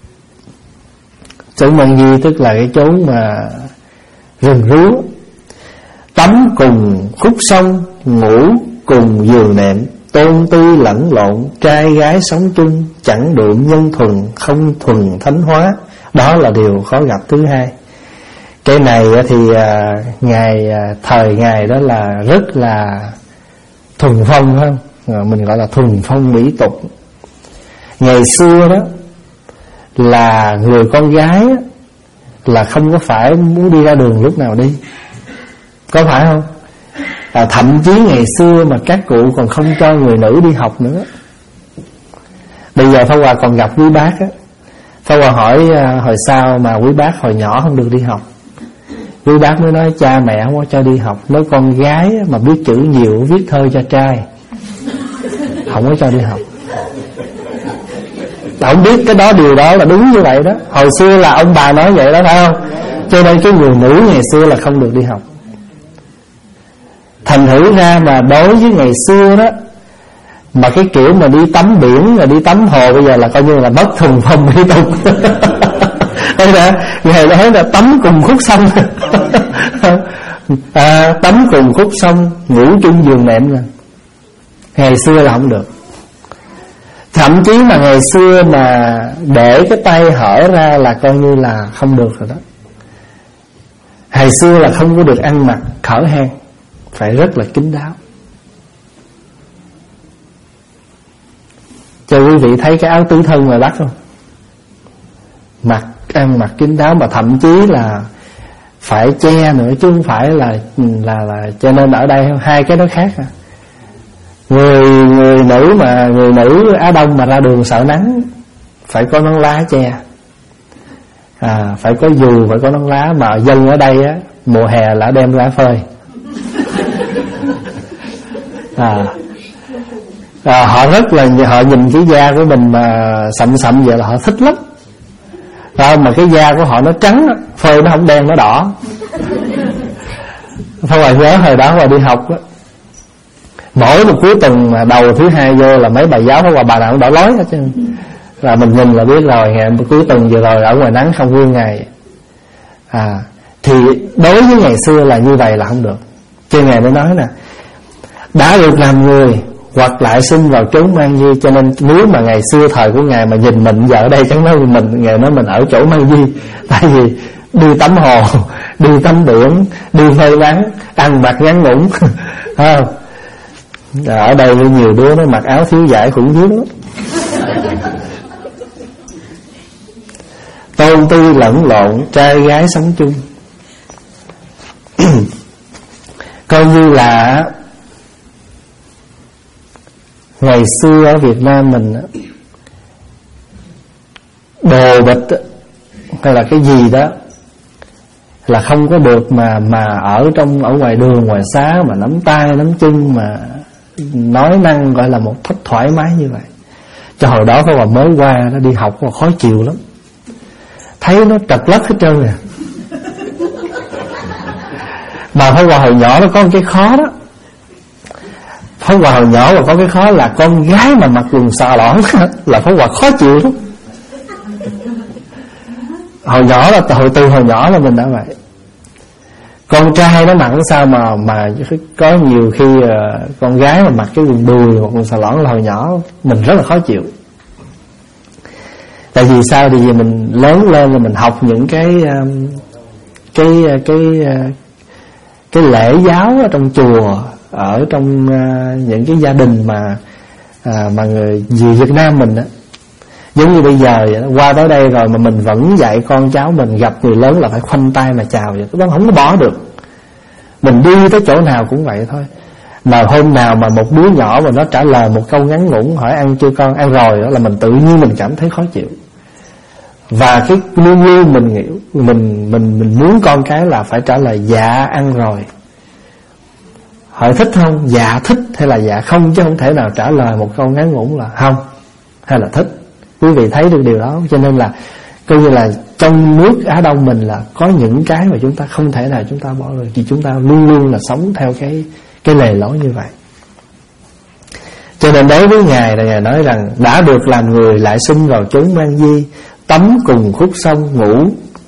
Chốn man di tức là cái chốn mà rừng rúa, tắm cùng khúc sông, ngủ cùng giường nệm, tôn tư lẫn lộn, trai gái sống chung, chẳng đượm nhân thuần, không thuần thánh hóa. Đó là điều khó gặp thứ hai. Cái này thì à, ngày à, thời ngày đó là rất là thuần phong, không? À, mình gọi là thuần phong mỹ tục. Ngày xưa đó là người con gái á, là không có phải muốn đi ra đường lúc nào đi, có phải không? À, thậm chí ngày xưa mà các cụ còn không cho người nữ đi học nữa. Bây giờ Pháp Hòa còn gặp quý bác á, Pháp Hòa hỏi à, hồi sau mà quý bác hồi nhỏ không được đi học. Quý bác mới nói cha mẹ không có cho đi học, nói con gái mà biết chữ nhiều viết thơ cho trai, không có cho đi học. Không biết cái đó, điều đó là đúng như vậy đó. Hồi xưa là ông bà nói vậy đó, phải không? Cho nên cái người nữ ngày xưa là không được đi học. Thành thử ra mà đối với ngày xưa đó, mà cái kiểu mà đi tắm biển rồi đi tắm hồ bây giờ là coi như là bất thuần phong mỹ tục. Thế là ngày đó là tắm cùng khúc sông. À, tắm cùng khúc sông, ngủ chung giường nệm rồi. Ngày xưa là không được. Thậm chí mà ngày xưa mà để cái tay hở ra là coi như là không được rồi đó. Ngày xưa là không có được ăn mặc hở hang, phải rất là kín đáo. Cho quý vị thấy cái áo tứ thân ngoài Bắc không? Mặc ăn mặc kín đáo, mà thậm chí là phải che nữa chứ không phải là là là cho nên ở đây hai cái đó khác à. Người người nữ mà người nữ Á Đông mà ra đường sợ nắng phải có nón lá che. À, phải có dù, phải có nón lá. Mà dân ở đây á, mùa hè là đem ra phơi. À, à, họ rất là họ nhìn cái da của mình mà sậm sậm vậy là họ thích lắm. À, mà cái da của họ nó trắng, phơi nó không đen nó đỏ. Thôi mà nhớ hồi đó mà đi học á, mỗi một cuối tuần mà đầu thứ hai vô là mấy bà giáo phải qua bà nào cũng đỏ lói hết chứ. Là mình nhìn là biết rồi, ngày cuối tuần vừa rồi ở ngoài nắng không nguyên ngày. À, thì đối với ngày xưa là như vậy là không được. Chứ Ngài mới nói nè, đã được làm người hoặc lại sinh vào chốn mang di. Cho nên nếu mà ngày xưa thời của Ngài mà nhìn mình giờ ở đây chẳng nói mình, Ngài nói mình ở chỗ mang di. Tại vì đi tắm hồ, đi tắm biển, đi phơi nắng, ăn mặc ngắn ngủn. Không? Ở đây nhiều đứa nó mặc áo thiếu vải khủng khiếp lắm. Tôn ti lẫn lộn, trai gái sống chung. Coi như là ngày xưa ở Việt Nam mình, đồ bịch hay là cái gì đó là không có được mà mà ở trong ở ngoài đường ngoài xá mà nắm tay nắm chân mà nói năng gọi là một cách thoải mái như vậy. Cho hồi đó có bà mới qua nó đi học mà khó chịu lắm, thấy nó trật lất hết trơn nè. Mà phải qua hồi nhỏ nó có một cái khó đó. Phải qua hồi nhỏ mà có cái khó là con gái mà mặc quần xà lõn là phải qua khó chịu lắm. Hồi nhỏ là từ, từ hồi nhỏ là mình đã vậy. Con trai nó mặc sao mà mà có nhiều khi uh, con gái mà mặc cái quần đùi hoặc quần xà lõn là hồi nhỏ mình rất là khó chịu. Tại vì sao? Thì vì mình lớn lên là mình học những cái um, cái cái uh, cái lễ giáo ở trong chùa, ở trong uh, những cái gia đình mà uh, mà người gì Việt Nam mình đó, giống như bây giờ vậy đó, qua tới đây rồi mà mình vẫn dạy con cháu mình gặp người lớn là phải khoanh tay mà chào vậy, đó không có bỏ được. Mình đi tới chỗ nào cũng vậy thôi. Mà hôm nào mà một đứa nhỏ mà nó trả lời một câu ngắn ngủn hỏi ăn chưa con, ăn rồi, đó là mình tự nhiên mình cảm thấy khó chịu. Và cái luôn luôn mình nghĩ mình mình mình muốn con cái là phải trả lời dạ ăn rồi. Hỏi thích không? Dạ thích hay là dạ không, chứ không thể nào trả lời một câu ngắn ngủn là không hay là thích. Quý vị thấy được điều đó. Cho nên là coi như là trong nước Á Đông mình là có những cái mà chúng ta không thể nào chúng ta bỏ được, vì chúng ta luôn luôn là sống theo cái cái lề lối như vậy. Cho nên đối với Ngài là Ngài nói rằng đã được làm người lại sinh vào chốn mang di, tắm cùng khúc sông, ngủ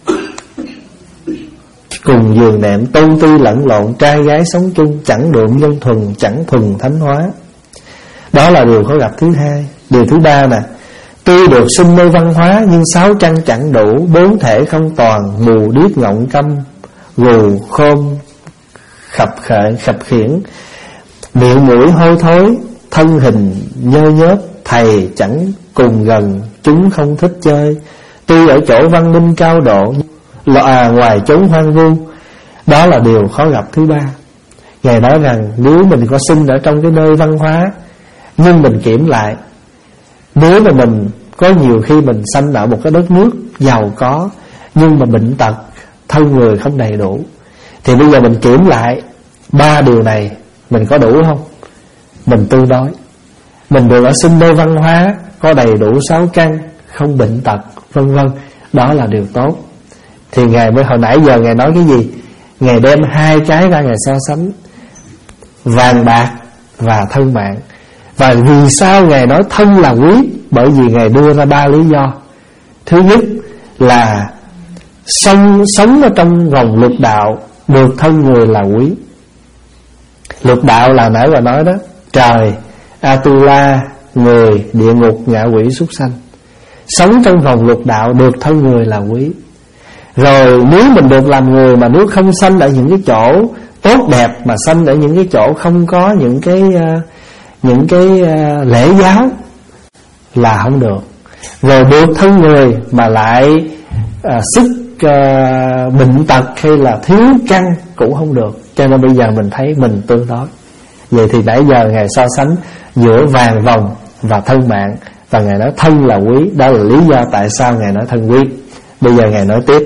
cùng giường nệm, tôn ti lẫn lộn, trai gái sống chung, chẳng đượm dân thuần, chẳng thuần thánh hóa. Đó là điều khó gặp thứ hai. Điều thứ ba nè, tuy được sinh nơi văn hóa nhưng sáu trăng chẳng đủ, bốn thể không toàn, mù điếc ngọng câm, gù khôm khập khệ khập khiển, miệng mũi hôi thối, thân hình nhơ nhớp, thầy chẳng cùng gần, chúng không thích chơi. Tuy ở chỗ văn minh cao độ, à, ngoài chốn hoang vu. Đó là điều khó gặp thứ ba. Ngài nói rằng nếu mình có sinh ở trong cái nơi văn hóa, nhưng mình kiểm lại, nếu mà mình có nhiều khi mình sanh ở một cái đất nước giàu có nhưng mà bệnh tật, thân người không đầy đủ, thì bây giờ mình kiểm lại ba điều này mình có đủ không? Mình tương đối. Mình được ở sinh nơi văn hóa, có đầy đủ sáu căn, không bệnh tật, vân vân, đó là điều tốt. Thì Ngài mới hồi nãy giờ Ngài nói cái gì? Ngài đem hai cái ra Ngài so sánh. vàng bạc và thân mạng. Và vì sao Ngài nói thân là quý? Bởi vì Ngài đưa ra ba lý do. Thứ nhất là sống, sống ở trong vòng lục đạo, được thân người là quý. Lục đạo là nãy bà nói đó, trời, Atula, người, địa ngục, ngạ quỷ, súc sanh. Sống trong vòng lục đạo, được thân người là quý. Rồi nếu mình được làm người mà nếu không sanh ở những cái chỗ tốt đẹp, mà sanh ở những cái chỗ không có những cái những cái lễ giáo là không được. Rồi được thân người mà lại à, sức à, bệnh tật hay là thiếu căn cũng không được. Cho nên bây giờ mình thấy mình tương đối. Vậy thì nãy giờ Ngài so sánh giữa vàng vòng và thân mạng, và Ngài nói thân là quý. Đó là lý do tại sao Ngài nói thân quý. Bây giờ Ngài nói tiếp.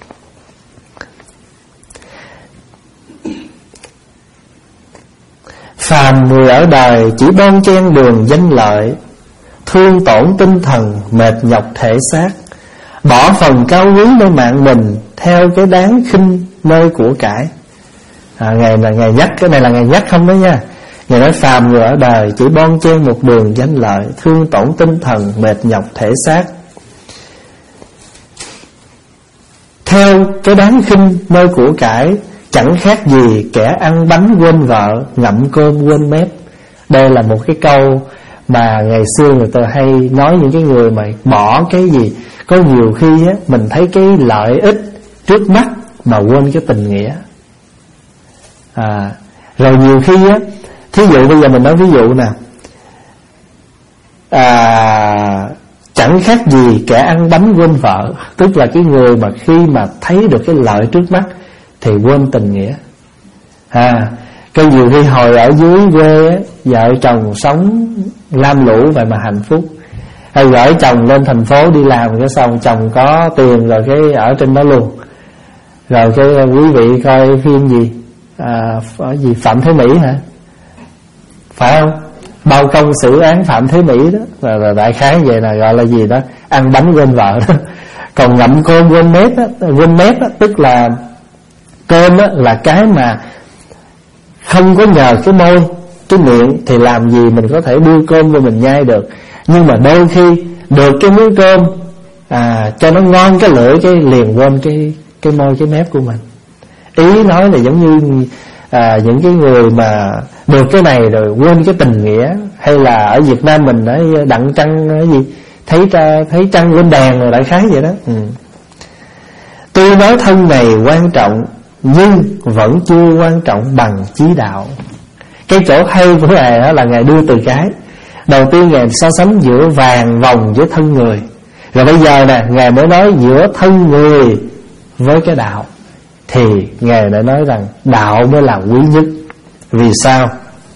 Phàm người ở đời chỉ bon chen đường danh lợi, thương tổn tinh thần, mệt nhọc thể xác, bỏ phần cao quý nơi mạng mình, theo cái đáng khinh nơi của cải. à, Ngài là Ngài nhắc, cái này là Ngài nhắc không đó nha. Ngài nói phàm người ở đời chỉ bon chen một đường danh lợi, thương tổn tinh thần, mệt nhọc thể xác, theo cái đáng khinh nơi của cải, chẳng khác gì kẻ ăn bánh quên vợ, ngậm cơm quên mép. Đây là một cái câu mà ngày xưa người ta hay nói những cái người mà bỏ cái gì. Có nhiều khi á, mình thấy cái lợi ích trước mắt mà quên cái tình nghĩa. à, Rồi nhiều khi á, thí dụ bây giờ mình nói ví dụ nè, à, chẳng khác gì kẻ ăn bánh quên vợ. Tức là cái người mà khi mà thấy được cái lợi trước mắt thì quên tình nghĩa. à, Cái nhiều khi hồi ở dưới quê á, vợ chồng sống lam lũ vậy mà hạnh phúc, hay gửi chồng lên thành phố đi làm, cái xong chồng có tiền rồi cái ở trên đó luôn. Rồi cái quý vị coi phim gì à, ở gì Phạm Thế Mỹ hả, phải không? Bao công xử án Phạm Thế Mỹ đó, rồi, rồi đại khái vậy là gọi là gì đó, ăn bánh quên vợ đó. Còn ngậm cơm quên mép á, quên mép á, tức là cơm á, là cái mà không có nhờ cái môi, cái miệng thì làm gì mình có thể đưa cơm cho mình nhai được. Nhưng mà đôi khi được cái miếng cơm à, cho nó ngon cái lưỡi, cái liền quên cái cái môi, cái mép của mình. Ý nói là giống như à, những cái người mà được cái này rồi quên cái tình nghĩa. Hay là ở Việt Nam mình nói đặng trăng cái gì, thấy thấy trăng lên đèn rồi đại khái vậy đó. ừ. Tuy nói thân này quan trọng, nhưng vẫn chưa quan trọng bằng chí đạo. Cái chỗ hay của Ngài đó là Ngài đưa từ cái đầu tiên Ngài so sánh giữa vàng vòng với thân người. Rồi bây giờ nè, Ngài mới nói giữa thân người với cái đạo. Thì Ngài đã nói rằng đạo mới là quý nhất. Vì sao?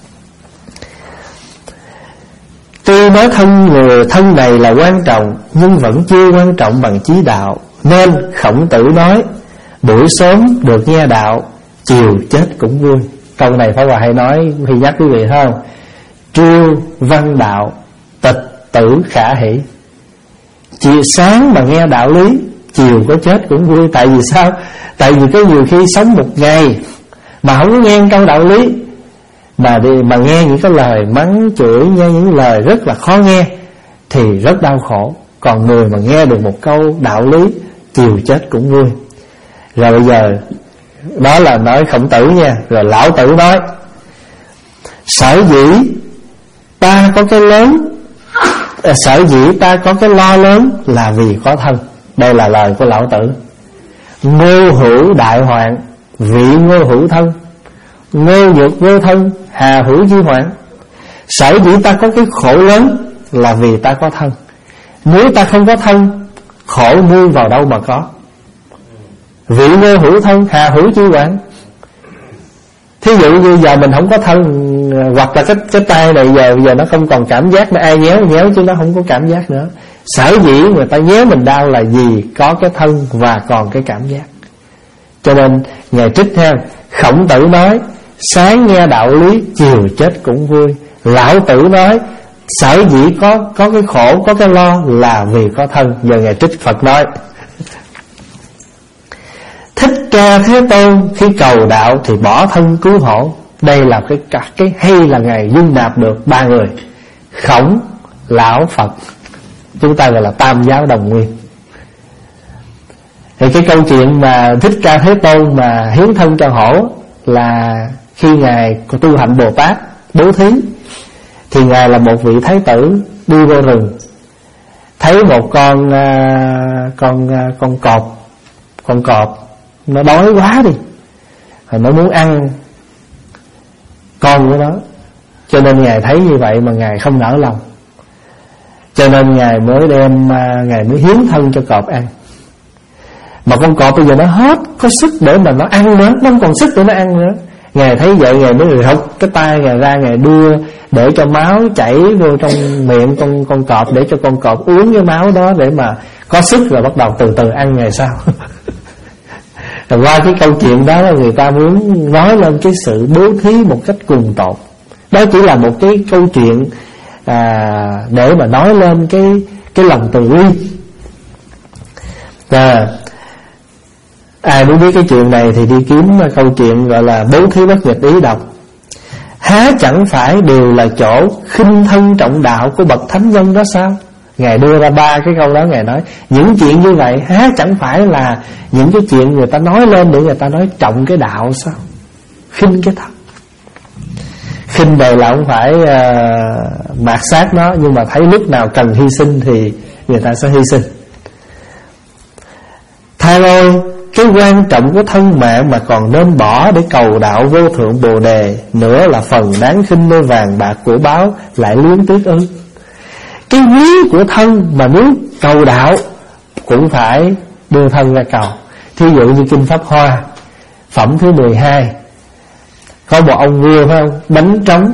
Tuy nói thân người, thân này là quan trọng, nhưng vẫn chưa quan trọng bằng chí đạo. Nên Khổng Tử nói buổi sớm được nghe đạo, chiều chết cũng vui. Câu này Pháp Hòa hay nói khi nhắc quý vị không? Trưa văn đạo, tịch tử khả hỷ. Chiều sáng mà nghe đạo lý, chiều có chết cũng vui. Tại vì sao? Tại vì có nhiều khi sống một ngày mà không có nghe câu đạo lý, mà đi mà nghe những cái lời mắng chửi, nghe những lời rất là khó nghe thì rất đau khổ. Còn người mà nghe được một câu đạo lý, chiều chết cũng vui. Rồi bây giờ đó là nói Khổng Tử nha. Rồi Lão Tử nói sở dĩ ta có cái lớn à, sở dĩ ta có cái lo lớn là vì có thân. Đây là lời của Lão Tử. Ngô hữu đại hoạn, vị ngô hữu thân. Ngô nhược vô thân, hà hữu di hoạn. Sở dĩ ta có cái khổ lớn là vì ta có thân. Nếu ta không có thân, khổ muôn vào đâu mà có. Vị ngô hữu thân, hà hữu chi hoạn. Thí dụ như giờ mình không có thân, hoặc là cái cái tay này giờ giờ nó không còn cảm giác, nó ai nhéo nhéo chứ nó không có cảm giác nữa. Sở dĩ người ta nhéo mình đau là vì có cái thân và còn cái cảm giác. Cho nên Ngài trích theo Khổng Tử nói sáng nghe đạo lý, chiều chết cũng vui. Lão Tử nói sở dĩ có có cái khổ, có cái lo là vì có thân. Giờ Ngài trích Phật nói Thích Ca Thế Tôn khi cầu đạo thì bỏ thân cứu hộ. Đây là cái cái hay là Ngài dung nạp được ba người: Khổng, Lão, Phật. Chúng ta gọi là tam giáo đồng nguyên. Thì cái câu chuyện mà Thích Ca Thế Tôn mà hiến thân cho hổ là khi Ngài tu hạnh Bồ Tát bố thí, thì Ngài là một vị thái tử đi vô rừng, thấy một con uh, con uh, con cọp, con cọp nó đói quá đi, rồi nó muốn ăn con của nó. Cho nên Ngài thấy như vậy mà Ngài không nỡ lòng, cho nên Ngài mới đem uh, Ngài mới hiến thân cho cọp ăn. Mà con cọp bây giờ nó hết có sức để mà nó ăn nữa, nó không còn sức để nó ăn nữa. Ngài thấy vậy Ngài mới hộc cái tay Ngài ra, Ngài đưa để cho máu chảy vô trong miệng con con cọp, để cho con cọp uống cái máu đó để mà có sức, rồi bắt đầu từ từ ăn ngày sau. Rồi qua cái câu chuyện đó là người ta muốn nói lên cái sự bố thí một cách cùng tột. Đó chỉ là một cái câu chuyện à, để mà nói lên cái cái lòng từ bi. À, ai muốn biết cái chuyện này thì đi kiếm câu chuyện gọi là bố thí bất nghịch ý đọc. Há chẳng phải đều là chỗ khinh thân trọng đạo của bậc thánh nhân đó sao? Ngài đưa ra ba cái câu đó. Ngài nói những chuyện như vậy há chẳng phải là những cái chuyện người ta nói lên để người ta nói trọng cái đạo sao? Khinh cái thân. Khinh đời là không phải uh, mạt sát nó, nhưng mà thấy lúc nào cần hy sinh thì người ta sẽ hy sinh. Thay ơi, cái quan trọng của thân mạng mà còn nên bỏ để cầu đạo vô thượng bồ đề, nữa là phần đáng khinh nơi vàng bạc của báo lại luyến tiếc ư? Cái quý của thân mà muốn cầu đạo cũng phải đưa thân ra cầu. Thí dụ như Kinh Pháp Hoa phẩm thứ mười hai, có một ông vua phải không, đánh trống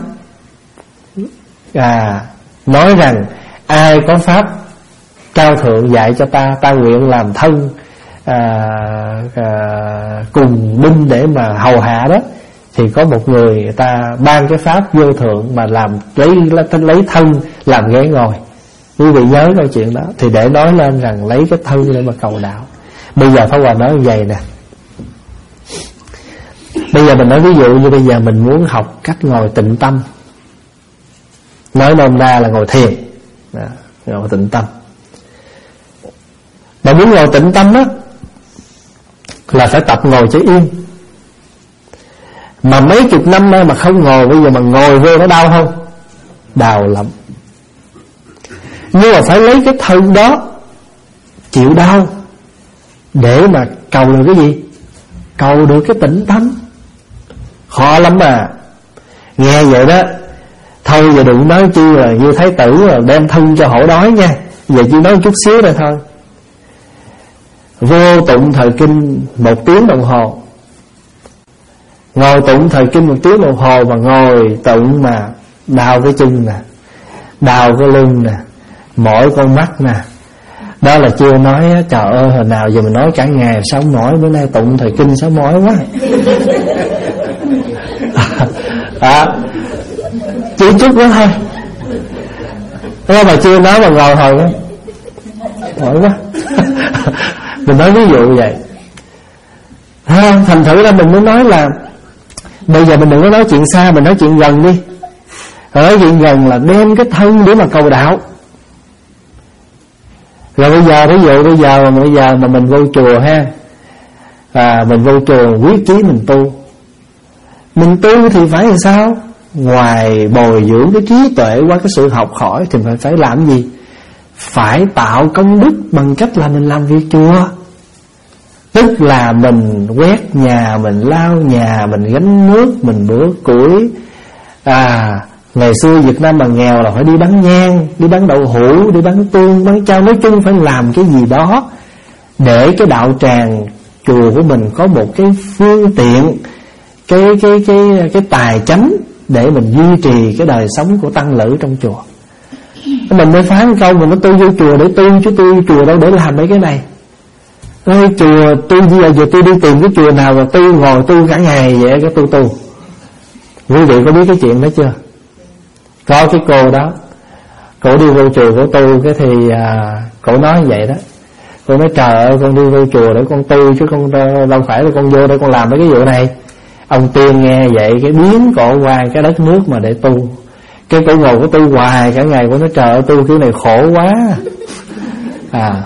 à, nói rằng ai có pháp cao thượng dạy cho ta, ta nguyện làm thân À, à, cùng binh để mà hầu hạ đó. Thì có một người, người ta ban cái pháp vô thượng mà làm lấy lấy thân làm ghế ngồi. Quý vị nhớ câu chuyện đó. Thì để nói lên rằng lấy cái thân để mà cầu đạo. Bây giờ Pháp Hòa nói như vậy nè. Bây giờ mình nói ví dụ như bây giờ mình muốn học cách ngồi tịnh tâm, nói nôm na là ngồi thiền đó, ngồi tịnh tâm. Mà muốn ngồi tịnh tâm á là phải tập ngồi cho yên. Mà mấy chục năm nay mà không ngồi, bây giờ mà ngồi vô nó đau không? Đau lắm. Nhưng mà phải lấy cái thân đó chịu đau để mà cầu được cái gì? Cầu được cái tĩnh tâm. Khó lắm mà. Nghe vậy đó, thôi giờ đừng nói chi là như thái tử là đem thân cho hổ đói nha. Giờ chỉ nói chút xíu đây thôi. Vô tụng thời kinh một tiếng đồng hồ, ngồi tụng thời kinh một tiếng đồng hồ, mà ngồi tụng mà đau cái chân nè, đau cái lưng nè, mỏi con mắt nè. Đó là chưa nói trời ơi hồi nào giờ mình nói cả ngày sao không nổi, bữa nay tụng thời kinh sao mỏi quá. À, chỉ chút nữa thôi. Thế mà chưa nói mà ngồi hồi đó mỏi quá. Mình nói ví dụ vậy ha. Thành thử ra mình muốn nói là bây giờ mình đừng có nói chuyện xa, mình nói chuyện gần đi. Nói chuyện gần là đem cái thân để mà cầu đạo. Rồi bây giờ ví dụ bây giờ bây giờ mà mình vô chùa ha, à, mình vô chùa quyết chí mình tu. Mình tu thì phải làm sao? Ngoài bồi dưỡng cái trí tuệ qua cái sự học hỏi thì phải phải làm gì? Phải tạo công đức bằng cách là mình làm việc chùa. Tức là mình quét nhà, mình lau nhà, mình gánh nước, mình bữa củi. À, ngày xưa Việt Nam mà nghèo là phải đi bán nhang, đi bán đậu hũ, đi bán tương, bán chao. Nói chung phải làm cái gì đó để cái đạo tràng chùa của mình có một cái phương tiện, cái cái cái cái tài chánh để mình duy trì cái đời sống của tăng lữ trong chùa. Mình mới phán câu mình nói tôi vô chùa để tu, chứ tôi vô chùa đâu để làm mấy cái này. Ôi chùa tôi bây giờ, giờ tôi đi tìm cái chùa nào mà tôi ngồi tu cả ngày vậy cái tu tu. Quý vị có biết cái chuyện đó chưa? Có cái cô đó, cổ đi vô chùa cổ tu, cái thì à, cổ nói vậy đó. Cô nói trời ơi con đi vô chùa để con tu, chứ con đâu phải là con vô để con làm mấy cái vụ này. Ông Tiên nghe vậy cái biến cổ qua cái đất nước mà để tu. Cái cổ ngồi có tu hoài cả ngày, của nó trời ơi tu kiểu này khổ quá. À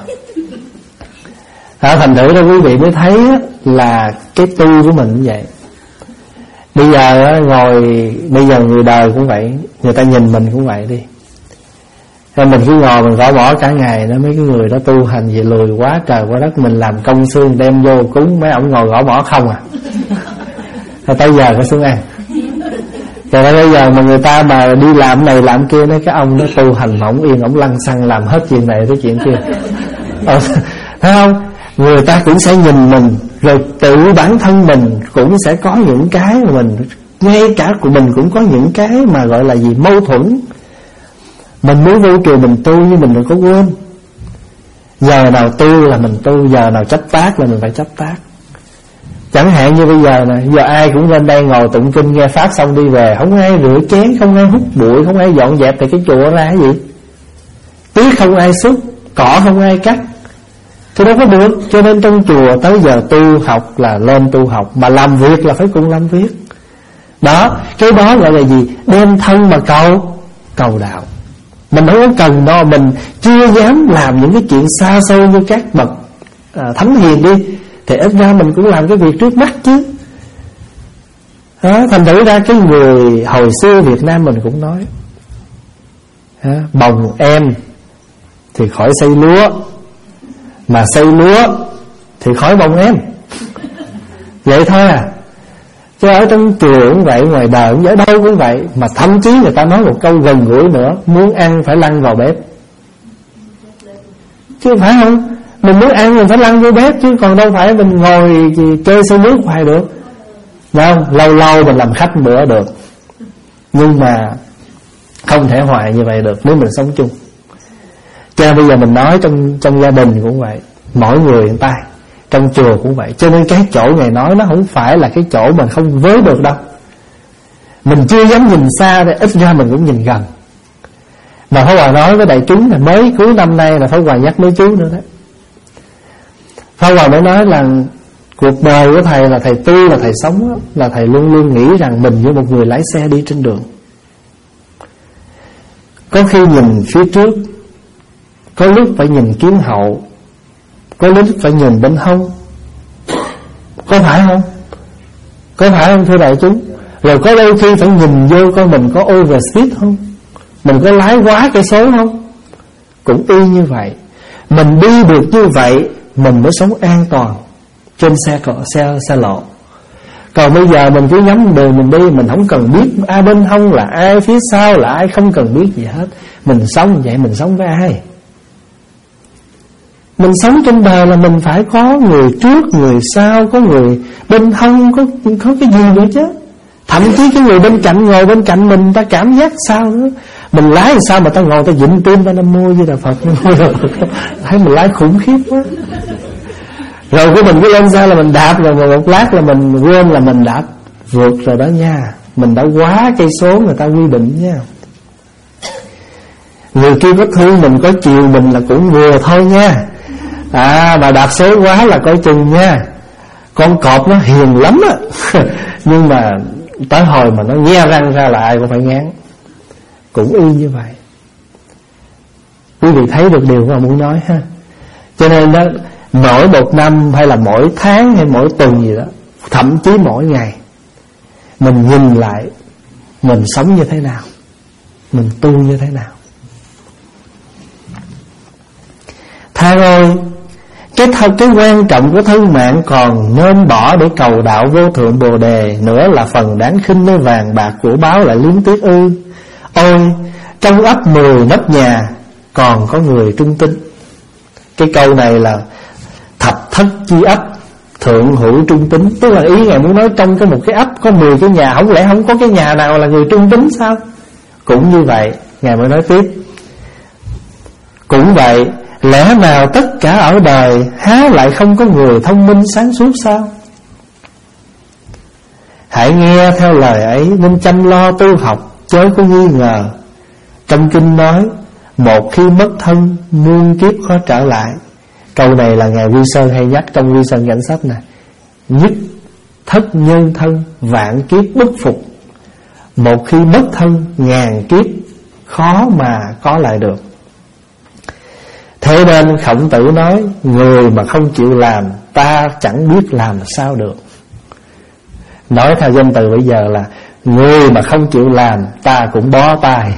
À, thành thử đó quý vị mới thấy á, là cái tu của mình như vậy. Bây giờ á, ngồi bây giờ người đời cũng vậy, người ta nhìn mình cũng vậy đi. Nên mình cứ ngồi mình gõ bỏ cả ngày đó, mấy cái người đó tu hành gì lười quá trời quá đất, mình làm công xương đem vô cúng, mấy ông ngồi gõ bỏ không à. Rồi tới giờ phải xuống ăn. Rồi bây giờ mà người ta mà đi làm này làm kia, nói cái ông đó tu hành mà ổng yên, ổng lăng xăng làm hết chuyện này tới chuyện kia. Ờ, thấy không? Người ta cũng sẽ nhìn mình, rồi tự bản thân mình cũng sẽ có những cái mà mình, ngay cả của mình cũng có những cái mà gọi là gì, mâu thuẫn. Mình muốn vô chùa mình tu nhưng mình đừng có quên, giờ nào tu là mình tu, giờ nào chấp tác là mình phải chấp tác. Chẳng hạn như bây giờ nè, giờ ai cũng lên đây ngồi tụng kinh nghe pháp xong đi về, không ai rửa chén, không ai hút bụi, không ai dọn dẹp, thì cái chùa ra cái gì? Tuyết không ai xúc, cỏ không ai cắt, thì đâu có được. Cho nên trong chùa tới giờ tu học là lên tu học, mà làm việc là phải cùng làm việc. Đó, cái đó gọi là gì? Đem thân mà cầu cầu đạo. Mình không có cần đâu, mình chưa dám làm những cái chuyện xa xôi như các bậc à, thánh hiền đi, thì ít ra mình cũng làm cái việc trước mắt chứ. Đó, thành thử ra cái người hồi xưa Việt Nam mình cũng nói, đó, bồng em thì khỏi xây lúa, mà xây lúa thì khỏi bồng em. Vậy thôi à. Chứ ở trong chùa cũng vậy, ngoài đời cũng vậy, đâu cũng vậy. Mà thậm chí người ta nói một câu gần gũi nữa, muốn ăn phải lăn vào bếp, chứ phải không? Mình muốn ăn mình phải lăn vô bếp, chứ còn đâu phải mình ngồi chơi xơi nước hoài được. Đúng không? Lâu lâu mình làm khách bữa được, nhưng mà không thể hoài như vậy được nếu mình sống chung. Cho nên bây giờ mình nói trong trong gia đình cũng vậy, mỗi người người ta, trong chùa cũng vậy. Cho nên cái chỗ Ngài nói nó không phải là cái chỗ mình không với được đâu. Mình chưa dám nhìn xa thì ít ra mình cũng nhìn gần. Mà Pháp Hòa nói với đại chúng là mới cuối năm nay là Pháp Hòa nhắc mấy chú nữa đó. Pháp Hòa mới nói là cuộc đời của Thầy là Thầy tu, là Thầy sống đó, là Thầy luôn luôn nghĩ rằng mình như một người lái xe đi trên đường. Có khi nhìn phía trước, có lúc phải nhìn kiến hậu, có lúc phải nhìn bên hông. Có phải không? Có phải không thưa đại chúng? Rồi có đôi khi phải nhìn vô coi mình có overspeed không, mình có lái quá cây số không. Cũng y như vậy. Mình đi được như vậy mình mới sống an toàn trên xe xe xe lộ. Còn bây giờ mình cứ nhắm đường mình đi, mình không cần biết ai bên hông là ai, phía sau là ai, không cần biết gì hết. Mình sống vậy mình sống với ai? Mình sống trên đời là mình phải có người trước, người sau, có người bên hông, có, có cái gì nữa chứ. Thậm chí cái người bên cạnh, ngồi bên cạnh mình, ta cảm giác sao nữa. Mình lái sao mà ta ngồi ta dịnh tim ta Nam Mô Di Đà Phật, thấy mình lái khủng khiếp quá. Rồi cái mình cứ lên xe là mình đạp, rồi một lát là mình quên là mình đã vượt rồi đó nha. Mình đã quá cây số người ta quy định nha. Người kia có thương mình, có chiều mình là cũng vừa thôi nha. À mà đạp số quá là coi chừng nha. Con cọp nó hiền lắm á. Nhưng mà tới hồi mà nó nhe răng ra là ai cũng phải ngán. Cũng y như vậy. Quý vị thấy được điều mà muốn nói ha. Cho nên đó, mỗi một năm hay là mỗi tháng hay mỗi tuần gì đó, thậm chí mỗi ngày, mình nhìn lại mình sống như thế nào, mình tu như thế nào. Tha ơi, cái thân cái quan trọng của thân mạng còn nên bỏ để cầu đạo vô thượng bồ đề, nữa là phần đáng khinh nơi vàng bạc của báo lại liếm tiếc ư. Ôi, trong ấp mười nóc nhà còn có người trung tín. Cái câu này là thập thất chi ấp thượng hữu trung tín. Tức là ý Ngài muốn nói trong cái một cái ấp có mười cái nhà, không lẽ không có cái nhà nào là người trung tín sao? Cũng như vậy. Ngài mới nói tiếp, cũng vậy, lẽ nào tất cả ở đời há lại không có người thông minh sáng suốt sao? Hãy nghe theo lời ấy nên chăm lo tu học, chớ có nghi ngờ. Trong kinh nói, một khi mất thân muôn kiếp khó trở lại. Câu này là Ngài Vi Sơn hay nhắc trong Vi Sơn Cảnh Sách này. Nhất thất nhân thân, vạn kiếp bất phục. Một khi mất thân, ngàn kiếp khó mà có lại được. Thế nên Khổng Tử nói, người mà không chịu làm, ta chẳng biết làm sao được. Nói theo danh từ bây giờ là, người mà không chịu làm, ta cũng bó tay.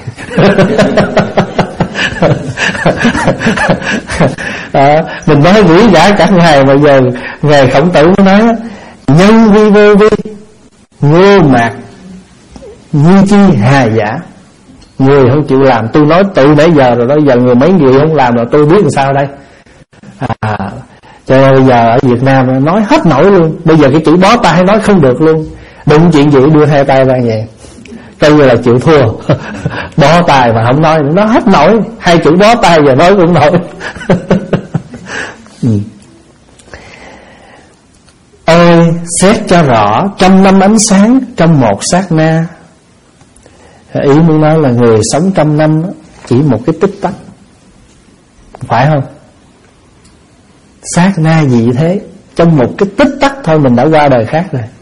Đó, mình nói nghĩ đã cả ngày, mà giờ ngày Khổng Tử nói, nhân vi vô vi, ngô mạc như chi hà giả. Người không chịu làm, tôi nói từ nãy giờ rồi đó, giờ người mấy người không làm rồi tôi biết làm sao đây. À, cho nên bây giờ ở Việt Nam nói hết nổi luôn. Bây giờ cái chữ bó tay nói không được luôn. Đụng chuyện gì đưa hai tay ra vậy, coi như là chịu thua. Bó tay mà không nói, nó hết nổi. Hai chữ bó tay giờ nói cũng nổi. Ừ. Ôi xét cho rõ, trăm năm ánh sáng trong một sát na. Ý muốn nói là người sống trăm năm chỉ một cái tích tắc, phải không? Sát na gì thế? Trong một cái tích tắc thôi mình đã qua đời khác rồi.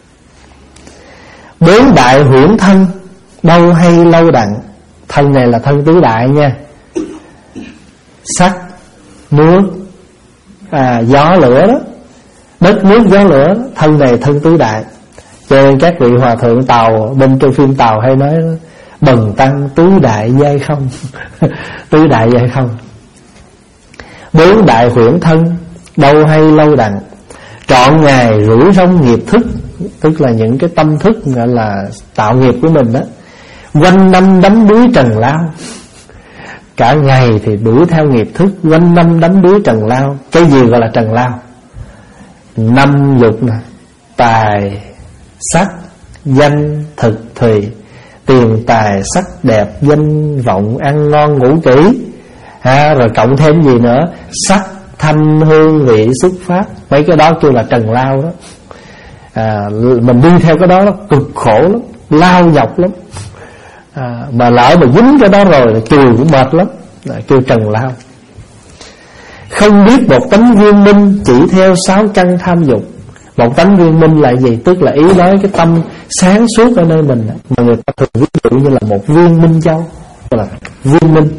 Bốn đại huyễn thân, đâu hay lâu đặng. Thân này là thân tứ đại nha. Sắc, nước, à, gió lửa đó. Đất nước gió lửa, thân này thân tứ đại. Cho nên các vị hòa thượng Tàu, bên trong phim Tàu hay nói, bần tăng tứ đại giai không. Tứ đại giai không. Bốn đại huyễn thân, đâu hay lâu đặng. Trọn ngày rủi rong nghiệp thức, tức là những cái tâm thức gọi là tạo nghiệp của mình đó. Quanh năm đắm đuối trần lao. Cả ngày thì đuổi theo nghiệp thức, quanh năm đắm đuối trần lao. Cái gì gọi là trần lao? Năm dục nè, tài, sắc, danh, thực, thùy. Tiền tài, sắc đẹp, danh, vọng, ăn ngon, ngủ kỹ, à, rồi cộng thêm gì nữa? Sắc, thanh, hương, vị, xuất pháp. Mấy cái đó kêu là trần lao đó. À, mình đi theo cái đó, đó cực khổ lắm, lao nhọc lắm. À, mà lỡ mà dính cái đó rồi là chùi cũng mệt lắm. À, kêu trần lao. Không biết một tánh viên minh, chỉ theo sáu căn tham dục. Một tánh viên minh là gì? Tức là ý nói cái tâm sáng suốt ở nơi mình, mà người ta thường ví dụ như là một viên minh châu, là viên minh.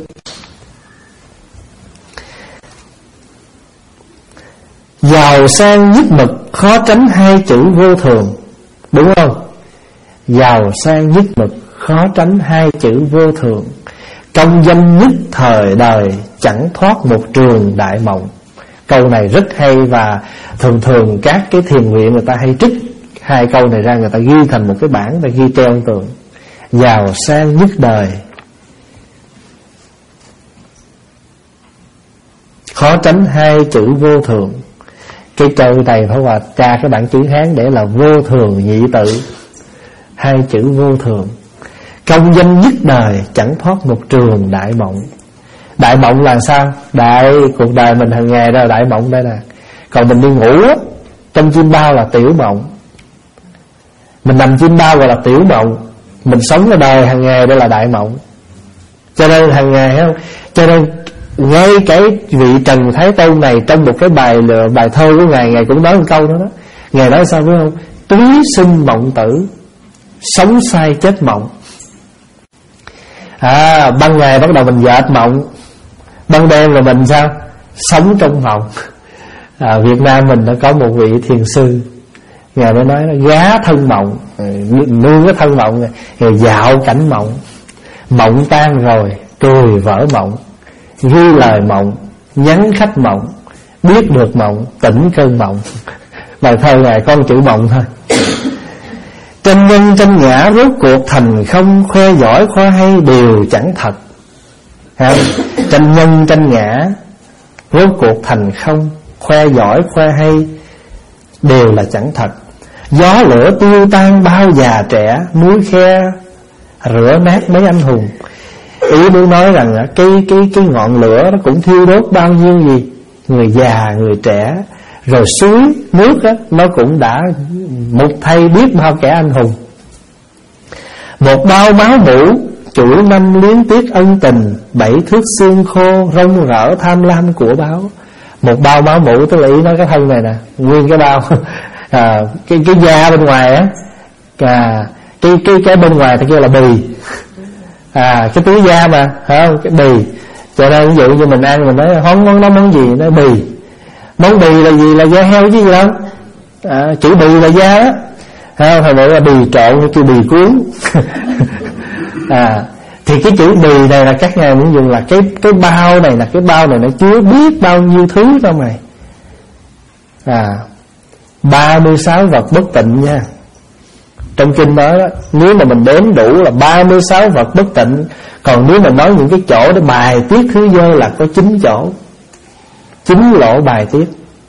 Giàu sang nhất mực, khó tránh hai chữ vô thường. Đúng không? Giàu sang nhất mực, khó tránh hai chữ vô thường. Công danh nhất thời đời, chẳng thoát một trường đại mộng. Câu này rất hay, và thường thường các cái thiền viện người ta hay trích hai câu này ra, người ta ghi thành một cái bảng, người ta ghi treo tường. Giàu sang nhất đời, khó tránh hai chữ vô thường. Cái câu này phải là tra cái bản chữ Hán để là vô thường nhị tự, hai chữ vô thường. Công danh nhất đời, chẳng thoát một trường đại mộng. Đại mộng là sao? Đại cuộc đời mình hàng ngày đó là đại mộng đây nè. Còn mình đi ngủ á, trong chim bao là tiểu mộng. Mình nằm chim bao gọi là tiểu mộng. Mình sống ở đời hàng ngày đây là đại mộng. Cho nên hàng ngày không? Cho nên ngay cái vị Trần Thái Tôn này, trong một cái bài bài thơ của ngài, ngài cũng nói một câu đó đó. Ngài nói sao biết không? Túy sinh mộng tử, sống sai chết mộng. À, ban ngày bắt đầu mình dệt mộng, ban đêm là mình sao? Sống trong mộng. À, Việt Nam mình đã có một vị thiền sư, ngài mới nói là gá thân mộng, nương cái thân mộng, rồi dạo cảnh mộng. Mộng tan rồi, cười vỡ mộng, ghi lời mộng, nhắn khách mộng, biết được mộng, tỉnh cơn mộng. Bài thơ ngài có một chữ mộng thôi. Tranh nhân tranh ngã rốt cuộc thành không, khoe giỏi khoe hay đều chẳng thật. Ha? Tranh nhân tranh ngã rốt cuộc thành không, khoe giỏi khoe hay đều là chẳng thật. Gió lửa tiêu tan bao già trẻ, núi khe rửa nát mấy anh hùng. Ý muốn nói rằng cái cái cái ngọn lửa nó cũng thiêu đốt bao nhiêu gì người già, người trẻ. Rồi suối nước á, nó cũng đã một thay biết bao kẻ anh hùng. Một bao máu mũ, chuỗi năm liếng tiếc ân tình, bảy thước xương khô rong rỡ tham lam của báo. Một bao máu mũ tức là ý nói cái thân này nè, nguyên cái bao à, cái cái da bên ngoài á, à, cái cái cái bên ngoài thì kêu là bì, à cái túi da mà, phải không? Cái bì. Cho nên ví dụ như mình ăn mình nói món món đó món gì, nó bì. Món bì là gì? Là da heo chứ gì đâu. À, chữ bì là da đó, phải không? Hồi nữa là bì trộn hay kêu bì cuốn. À, thì cái chữ bì này là các ngài muốn dùng là cái cái bao này, là cái bao này nó chứa biết bao nhiêu thứ trong này. À, ba mươi sáu vật bất tịnh nha. Trong kinh nói đó, nếu mà mình đếm đủ là ba mươi sáu vật bất tịnh. Còn nếu mà nói những cái chỗ để bài tiết thứ dơ là có chín chỗ, chín lỗ bài tiết.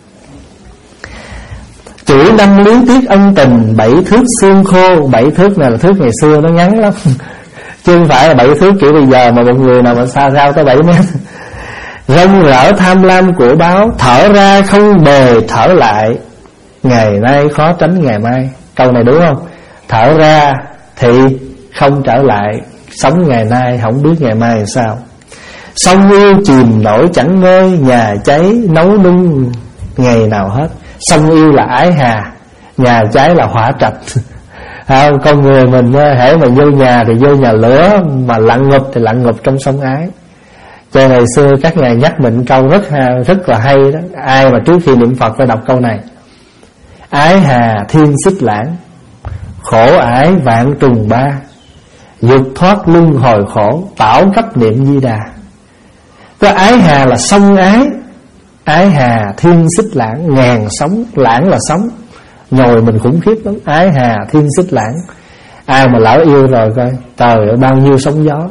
Chửi năm luyến tiếc ân tình, bảy thước xương khô. Bảy thước này là thước ngày xưa nó ngắn lắm, chứ không phải là bảy thước kiểu bây giờ mà một người nào mà xa sao tới bảy mét. Rông rỡ tham lam của báo, thở ra không bề thở lại, ngày nay khó tránh ngày mai. Câu này đúng không? Thở ra thì không trở lại, sống ngày nay không biết ngày mai làm sao. Sông yêu chìm nổi chẳng ngơi, nhà cháy nấu nung ngày nào hết. Sông yêu là ái hà, nhà cháy là hỏa trạch. À, con người mình hễ mà vô nhà thì vô nhà lửa, mà lặn ngụp thì lặn ngụp trong sông ái. Cho ngày xưa các ngài nhắc mình câu rất rất là hay đó. Ai mà trước khi niệm Phật phải đọc câu này: ái hà thiên xích lãng, khổ ải vạn trùng ba, dục thoát luân hồi khổ, tảo cấp niệm Di Đà. Cái ái hà là sông ái, ái hà thiên xích lãng, ngàn sóng, lãng là sóng, nhồi mình khủng khiếp lắm. Ái hà thiên xích lãng, ai mà lỡ yêu rồi coi trời ơi bao nhiêu sóng gió.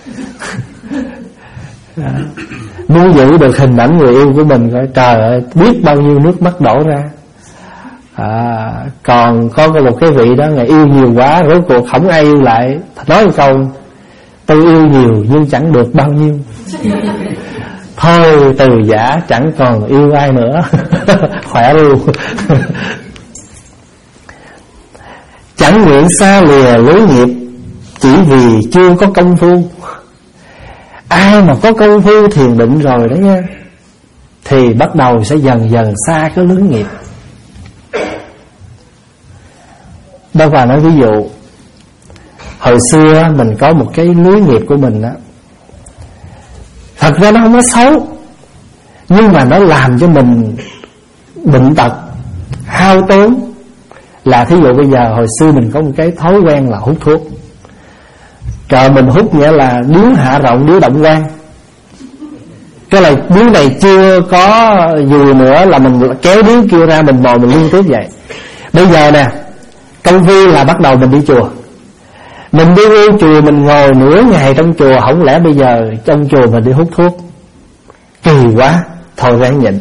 À, muốn giữ được hình ảnh người yêu của mình coi trời ơi biết bao nhiêu nước mắt đổ ra. À, còn có một cái vị đó ngài yêu nhiều quá, rốt cuộc không ai yêu lại, nói một câu: tôi yêu nhiều nhưng chẳng được bao nhiêu. Thôi từ giả chẳng còn yêu ai nữa. Khỏe luôn. Chẳng nguyện xa lìa lối nghiệp, chỉ vì chưa có công phu. Ai mà có công phu thiền định rồi đó nha, thì bắt đầu sẽ dần dần xa cái lối nghiệp. Đâu phải nói ví dụ, hồi xưa mình có một cái lưới nghiệp của mình đó, thật ra nó không có xấu, nhưng mà nó làm cho mình bệnh tật, hao tốn. Là thí dụ bây giờ hồi xưa mình có một cái thói quen là hút thuốc. Trời, mình hút nghĩa là điếu hạ rộng, điếu động quan. Cái là điếu này chưa có dù nữa là mình kéo điếu kia ra, mình ngồi mình liên tiếp vậy. Bây giờ nè, công phu là bắt đầu mình đi chùa. Mình đi vô chùa, mình ngồi nửa ngày trong chùa, không lẽ bây giờ trong chùa mình đi hút thuốc? Kỳ quá, thôi ráng nhịn.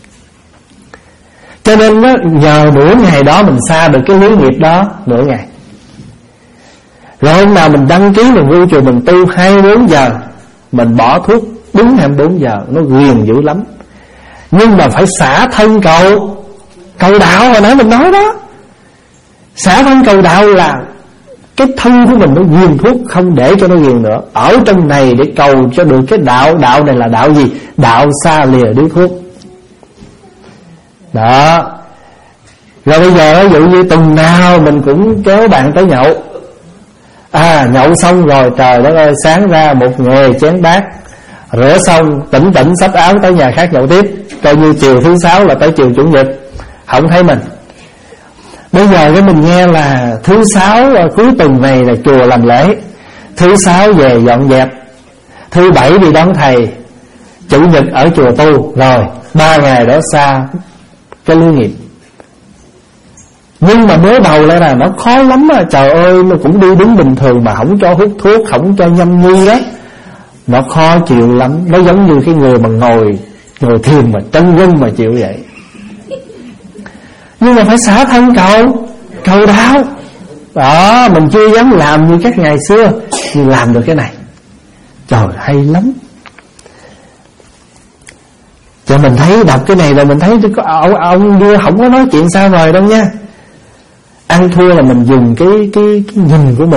Cho nên đó, nhờ nửa ngày đó mình xa được cái lưới nghiệp đó nửa ngày. Rồi hôm nào mình đăng ký mình vô chùa mình tu hai mươi bốn giờ, mình bỏ thuốc đúng hai mươi bốn giờ, nó ghiền dữ lắm. Nhưng mà phải xả thân cầu cầu đạo, hồi nãy mình nói đó. Xả thân cầu đạo là cái thân của mình nó ghiền thuốc, không để cho nó ghiền nữa, ở trong này để cầu cho được cái đạo. Đạo này là đạo gì? Đạo xa lìa điếu thuốc đó. Rồi bây giờ ví dụ như tuần nào mình cũng kéo bạn tới nhậu. À, nhậu xong rồi trời đất ơi, sáng ra một nghề chén bát, rửa xong tỉnh tỉnh xách áo tới nhà khác nhậu tiếp, coi như chiều thứ sáu là tới chiều chủ nhật không thấy mình. Bây giờ cái mình nghe là thứ sáu cuối tuần này là chùa làm lễ, thứ sáu về dọn dẹp, thứ bảy đi đón thầy, chủ nhật ở chùa tu, rồi ba ngày đó xa cái lưới nghiệp. Nhưng mà mới đầu lại là nó khó lắm á. Trời ơi, nó cũng đi đứng bình thường mà không cho hút thuốc, không cho nhâm nhi đó, nó khó chịu lắm. Nó giống như cái người mà ngồi ngồi thiền mà chân quân mà chịu vậy. Nhưng mà phải xả thân cầu cầu đạo đó. Mình chưa dám làm như các ngày xưa, nhưng làm được cái này, trời hay lắm. Cho mình thấy đọc cái này là mình thấy có ông, ông đưa không có nói chuyện sao rồi đâu nha. Ăn thua là mình dùng cái, cái, cái nhìn của mình.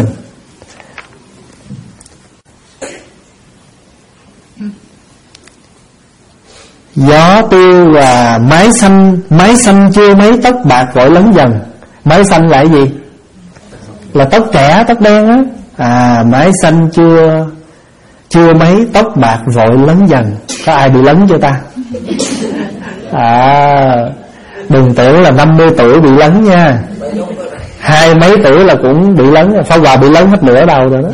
Gió tiêu và mái xanh. Mái xanh chưa mấy tóc bạc vội lớn dần. Mái xanh là cái gì? Là tóc trẻ, tóc đen á. À, mái xanh chưa Chưa mấy tóc bạc vội lớn dần. Có ai bị lấn chưa ta? À, đừng tưởng là năm mươi tuổi bị lấn nha. Hai mấy tuổi là cũng bị lấn. Pháp Hòa bị lấn hết nửa đầu rồi đó.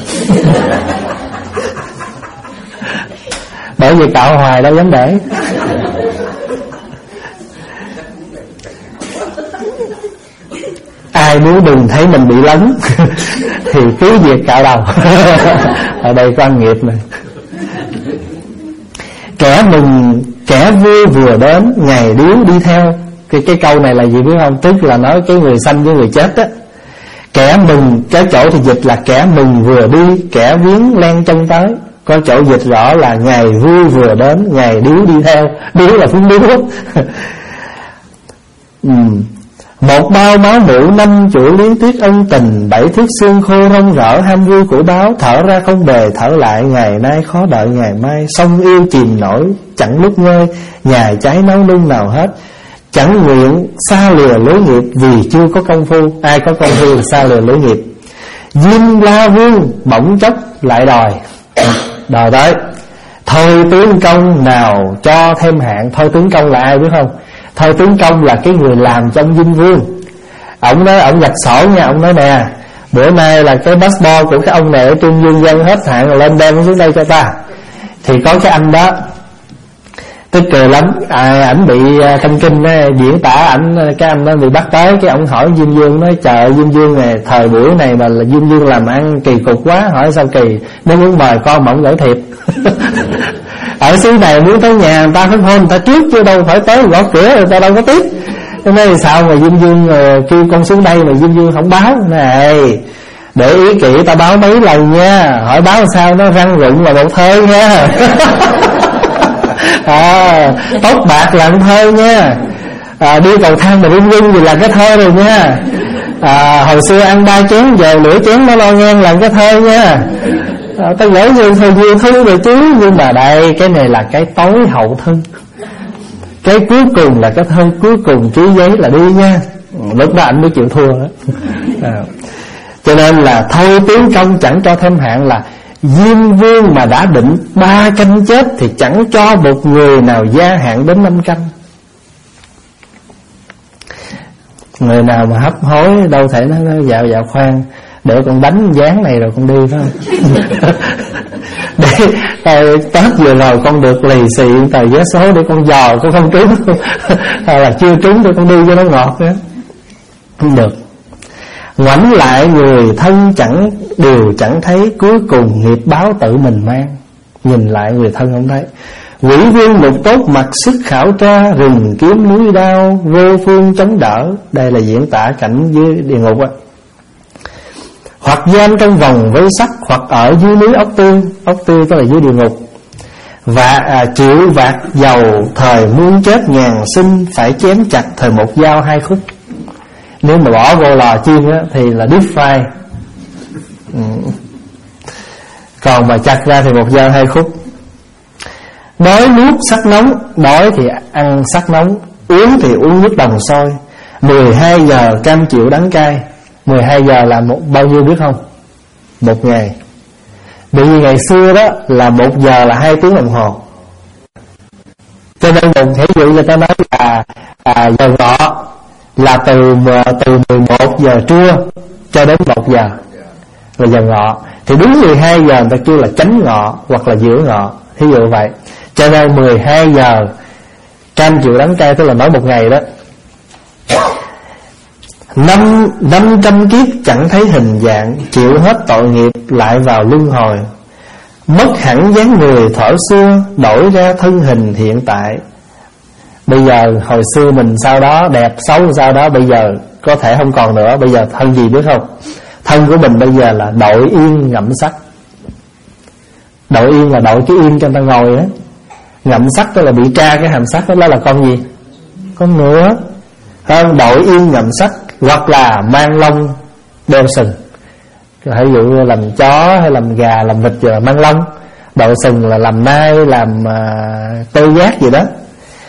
Bởi vì cạo hoài đâu dám để. Ai muốn đừng thấy mình bị lấn thì cứ việc cạo đầu. Ở đây có ăn nghiệp này. Kẻ mừng, kẻ vui vừa đến, ngày điếu đi theo. Cái, cái câu này là gì biết không? Tức là nói cái người sanh với người chết á. Kẻ mừng, cái chỗ thì dịch là kẻ mừng vừa đi, kẻ viếng len chân tới. Có chỗ dịch rõ là ngày vui vừa đến, ngày điếu đi theo. Điếu là phun điếu. ừ. Một bao máu mũ, năm chuỗi liếng tuyết ân tình, bảy thước xương khô rong rỡ ham vui của báo. Thở ra không bề, thở lại ngày nay khó đợi ngày mai. Sông yêu chìm nổi, chẳng lúc ngơi, nhà cháy nấu nung nào hết. Chẳng nguyện xa lìa lối nghiệp, vì chưa có công phu. Ai có công phu thì xa lìa lối nghiệp. Diêm La Vương bỗng chốc lại đòi. Đòi tới. Thôi tướng công nào cho thêm hạn. Thôi tướng công là ai biết không? Thôi tướng công là cái người làm trong Diêm Vương. Ông nói, ông gạch sổ nha. Ông nói nè, bữa nay là cái passport của cái ông này ở trên Dương Dân hết hạn rồi, lên đem xuống đây cho ta. Thì có cái anh đó, tức cười lắm. À, ảnh bị Tâm Kinh á, diễn tả ảnh, cái anh đó bị bắt tới. Cái ông hỏi Diêm Dương, nói trời Diêm Dương này, thời buổi này mà là Diêm Dương làm ăn kỳ cục quá. Hỏi sao kỳ? Nếu muốn mời con mà ông gửi thiệp. Ở xứ này muốn tới nhà người ta phải hôn người ta trước, chứ đâu phải tới gõ cửa người ta đâu có tiếp. Cho nên sao mà Diêm Dương kêu con xuống đây mà Diêm Dương không báo. Này, để ý kỹ, ta báo mấy lần nha. Hỏi báo sao nó răng rụng là một thơ nha. À, tóc bạc là một thơ nha. À, đi cầu thang mà rung rung thì là cái thơ rồi nha. À, hồi xưa ăn ba chén giờ nửa chén nó lo ngang là cái thơ nha. À, ta gửi nhiều thời nhiều thư rồi chứ. Nhưng mà đây, cái này là cái tối hậu thư. Cái cuối cùng là cái thơ cuối cùng, ký giấy là đi nha. Lúc đó anh mới chịu thua đó. À, cho nên là thôi tướng công chẳng cho thêm hạn, là Diêm Vương mà đã định ba canh chết thì chẳng cho một người nào gia hạn đến năm canh. Người nào mà hấp hối đâu thể nó, nó dạo dạo khoan, để con đánh dáng này rồi con đi phải không? Để à, Tết vừa rồi con được lì xì tờ vé số để con dò con không trúng. Hay là chưa trúng để con đi cho nó ngọt nữa. Không được. Ngoảnh lại người thân chẳng đều chẳng thấy, cuối cùng nghiệp báo tự mình mang. Nhìn lại người thân không thấy. Quỷ vương lục tốt mặt sức khảo tra, rừng kiếm núi đao vô phương chống đỡ. Đây là diễn tả cảnh dưới địa ngục á. Hoặc giam trong vòng vây sắt, hoặc ở dưới núi ốc tương. Ốc tương tức là dưới địa ngục. Và à, chịu vạt dầu, thời muôn chết ngàn sinh, phải chém chặt thời một dao hai khúc. Nếu mà bỏ vô lò chiên á, thì là deep fry. ừ. Còn mà chặt ra thì một dao hai khúc. Đói nuốt sắc nóng, đói thì ăn sắc nóng, uống thì uống nước đồng sôi. Mười hai giờ cam chịu đắng cay. Mười hai giờ là một, bao nhiêu biết không? Một ngày. Bởi vì ngày xưa đó là một giờ là hai tiếng đồng hồ. Cho nên mình thể dụ người ta nói là à, giờ ngọ là từ từ mười một giờ trưa cho đến một giờ là giờ ngọ. Thì đúng mười hai giờ người ta kêu là chánh ngọ hoặc là giữa ngọ, thí dụ vậy. Cho nên mười hai giờ cam chịu đắng cay, tức là nói một ngày đó. Năm năm trăm kiếp chẳng thấy hình dạng, chịu hết tội nghiệp lại vào luân hồi. Mất hẳn dáng người thuở xưa, đổi ra thân hình hiện tại. Bây giờ hồi xưa mình sau đó đẹp xấu, sau đó bây giờ có thể không còn nữa. Bây giờ thân gì biết không? Thân của mình bây giờ là đội yên ngậm sắc. Đội yên là đội cái yên cho người ta ngồi á. Ngậm sắc tức là bị tra cái hàm sắc đó, đó là con gì? Con ngựa. Hơn đội yên ngậm sắc, hoặc là mang lông đeo sừng. Ví dụ như làm chó hay làm gà, làm vịt giờ là mang lông. Đội sừng là làm nai, làm uh, tê giác gì đó.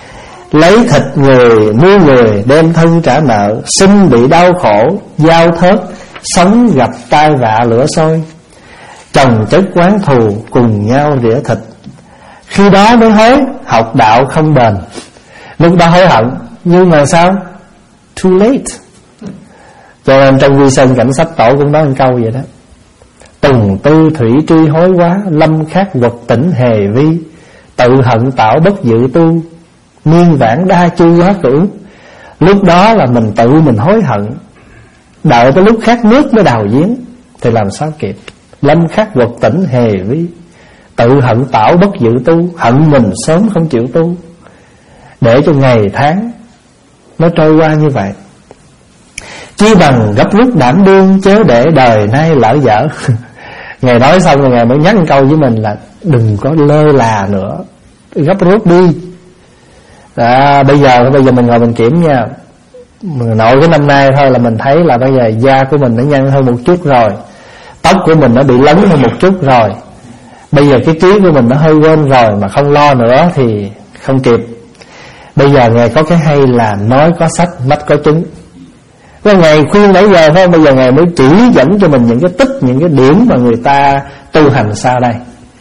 lấy thịt người nuôi người, đem thân trả nợ, sinh bị đau khổ giao thớt, sống gặp tai vạ lửa sôi, chồng chất quán thù cùng nhau rỉa thịt. Khi đó mới hối, học đạo không bền. Lúc đó hối hận, nhưng mà sao? Too late. Cho nên trong Vi Sơn Cảnh Sách Tổ cũng nói một câu vậy đó: tùng tư thủy tri hối quá, lâm khát quật tỉnh hề vi, tự hận tạo bất dự tu, niên vãng đa chu quá cửu. Lúc đó là mình tự mình hối hận, đợi tới lúc khát nước mới đào giếng thì làm sao kịp. Lâm khát quật tỉnh hề vi, tự hận tạo bất dự tu, hận mình sớm không chịu tu, để cho ngày tháng nó trôi qua như vậy. Chi bằng gấp rút đảm đương, chớ để đời nay lỡ dở. Ngài nói xong rồi Ngài mới nhắc một câu với mình là đừng có lơ là nữa, gấp rút đi. Đó, bây giờ bây giờ mình ngồi mình kiểm nha. Nội cái năm nay thôi là mình thấy là bây giờ da của mình đã nhăn hơn một chút rồi, tóc của mình nó bị lấn hơn một chút rồi. Bây giờ cái trí của mình nó hơi quên rồi, mà không lo nữa thì không kịp. Bây giờ Ngài có cái hay là nói có sách, mắt có chứng. Cái Ngài khuyên nãy giờ thôi, bây giờ Ngài mới chỉ dẫn cho mình những cái tích, những cái điểm mà người ta tu hành sau đây.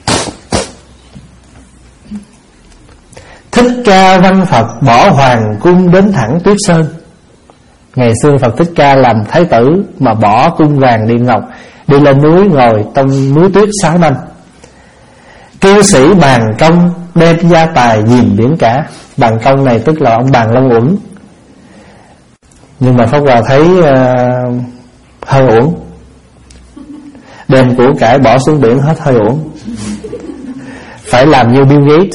Thích Ca văn Phật bỏ hoàng cung đến thẳng Tuyết Sơn. Ngày xưa Phật Thích Ca làm thái tử mà bỏ cung vàng điện ngọc, đi lên núi ngồi trong núi tuyết sáu năm. Cư sĩ Bàn Công đem gia tài dìm biển cả. Bàn Công này tức là ông Bàn Long Uẩn. Nhưng mà Pháp Hòa thấy uh, hơi uổng, đem của cải bỏ xuống biển hết hơi uổng. Phải làm như Bill Gates,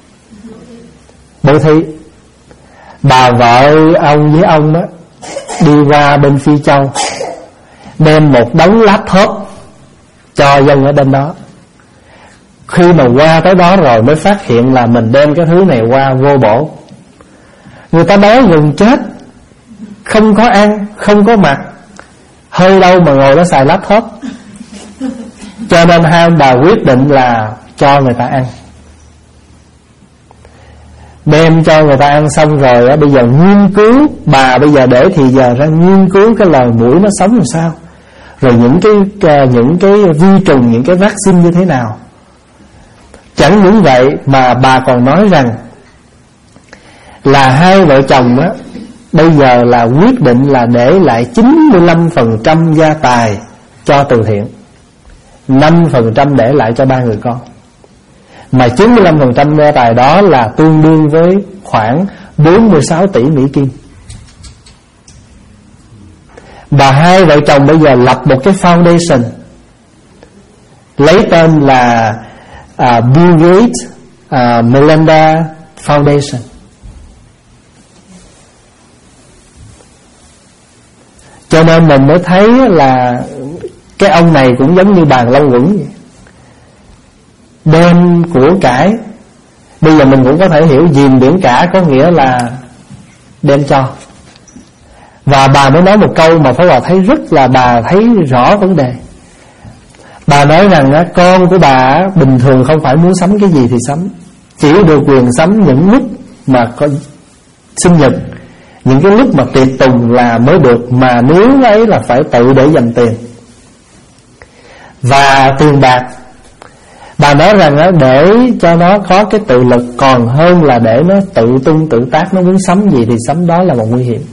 bố thí. Bà vợ ông với ông á, đi qua bên Phi Châu, đem một đống laptop cho dân ở bên đó. Khi mà qua tới đó rồi mới phát hiện là mình đem cái thứ này qua vô bổ. Người ta đói gần chết, không có ăn, không có mặc, hơi đâu mà ngồi đó xài laptop. Cho nên hai ông bà quyết định là cho người ta ăn. Đem cho người ta ăn xong rồi á, bây giờ nghiên cứu, bà bây giờ để thì giờ ra nghiên cứu cái loài muỗi nó sống làm sao, rồi những cái những cái vi trùng, những cái vaccine như thế nào. Chẳng những vậy mà bà còn nói rằng là hai vợ chồng á, bây giờ là quyết định là để lại chín mươi lăm phần trăm gia tài cho từ thiện, năm phần trăm để lại cho ba người con. Mà chín mươi lăm phần trăm gia tài đó là tương đương với khoảng bốn mươi sáu tỷ Mỹ Kim. Và hai vợ chồng bây giờ lập một cái foundation lấy tên là uh, Bill Gates uh, Melinda Foundation. Cho nên mình mới thấy là cái ông này cũng giống như Bàn Long Uẩn vậy, đem của cải. Bây giờ mình cũng có thể hiểu dìm biển cả có nghĩa là đem cho. Và bà mới nói một câu mà Pháp Hòa thấy rất là, bà thấy rõ vấn đề. Bà nói rằng á, con của bà bình thường không phải muốn sắm cái gì thì sắm, chỉ được quyền sắm những lúc mà có sinh nhật, những cái lúc mà tiệc tùng là mới được, mà nếu ấy là phải tự để dành tiền. Và tiền bạc, bà nói rằng á, để cho nó có cái tự lực còn hơn là để nó tự tung tự tác, nó muốn sắm gì thì sắm, đó là một nguy hiểm.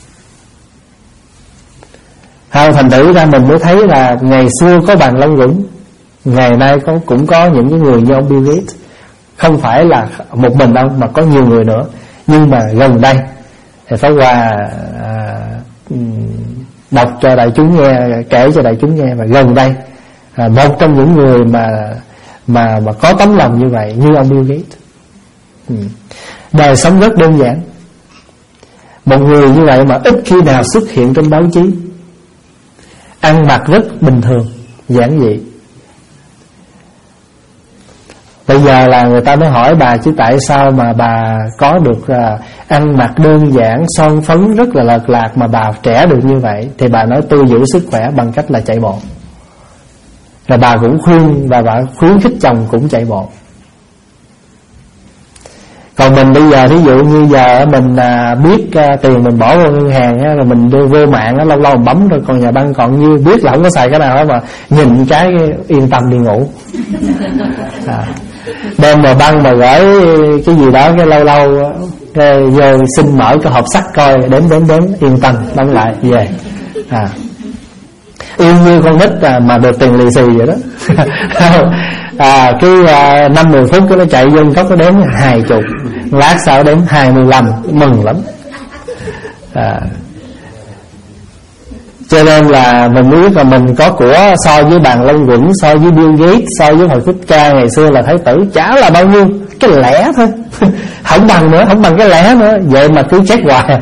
Hào thành thử ra mình mới thấy là ngày xưa có Bàn Long Uẩn, ngày nay có, cũng có những cái người như ông Bill Gates. Không phải là một mình ông mà có nhiều người nữa. Nhưng mà gần đây thì Pháp Hòa à, đọc cho đại chúng nghe, kể cho đại chúng nghe. Và gần đây à, một trong những người mà mà mà có tấm lòng như vậy như ông Bill Gates. ừ. Đời sống rất đơn giản. Một người như vậy mà ít khi nào xuất hiện trên báo chí, ăn mặc rất bình thường, giản dị. Bây giờ là người ta mới hỏi bà chứ tại sao mà bà có được uh, ăn mặc đơn giản, son phấn rất là lợt lạc mà bà trẻ được như vậy. Thì bà nói tôi giữ sức khỏe bằng cách là chạy bộ. Rồi bà cũng khuyên, và bà khuyến khích chồng cũng chạy bộ. Còn mình bây giờ thí dụ như giờ mình à, biết à, tiền mình bỏ vào ngân hàng á, rồi mình đưa vô mạng á, lâu lâu mình bấm rồi còn nhà băng còn như biết là không có xài cái nào hết, mà nhìn cái yên tâm đi ngủ. À, đem vào băng mà gửi cái gì đó cái lâu lâu cái vô xin mở cái hộp sắt coi, đếm đếm đếm yên tâm đóng lại về. À, yêu như con nít à, mà được tiền lì xì vậy đó. À, cứ à, năm mười phút cái nó chạy vô cốc nó đếm hai chục, lát sau đếm hai mươi lăm, mừng lắm. À, cho nên là mình biết là mình có của so với bàn Long Quẩn, so với Bill Gates, so với Phật Thích Ca ngày xưa là Thái tử chả là bao nhiêu, cái lẻ thôi. Không bằng nữa, không bằng cái lẻ nữa, vậy mà cứ chết hoài.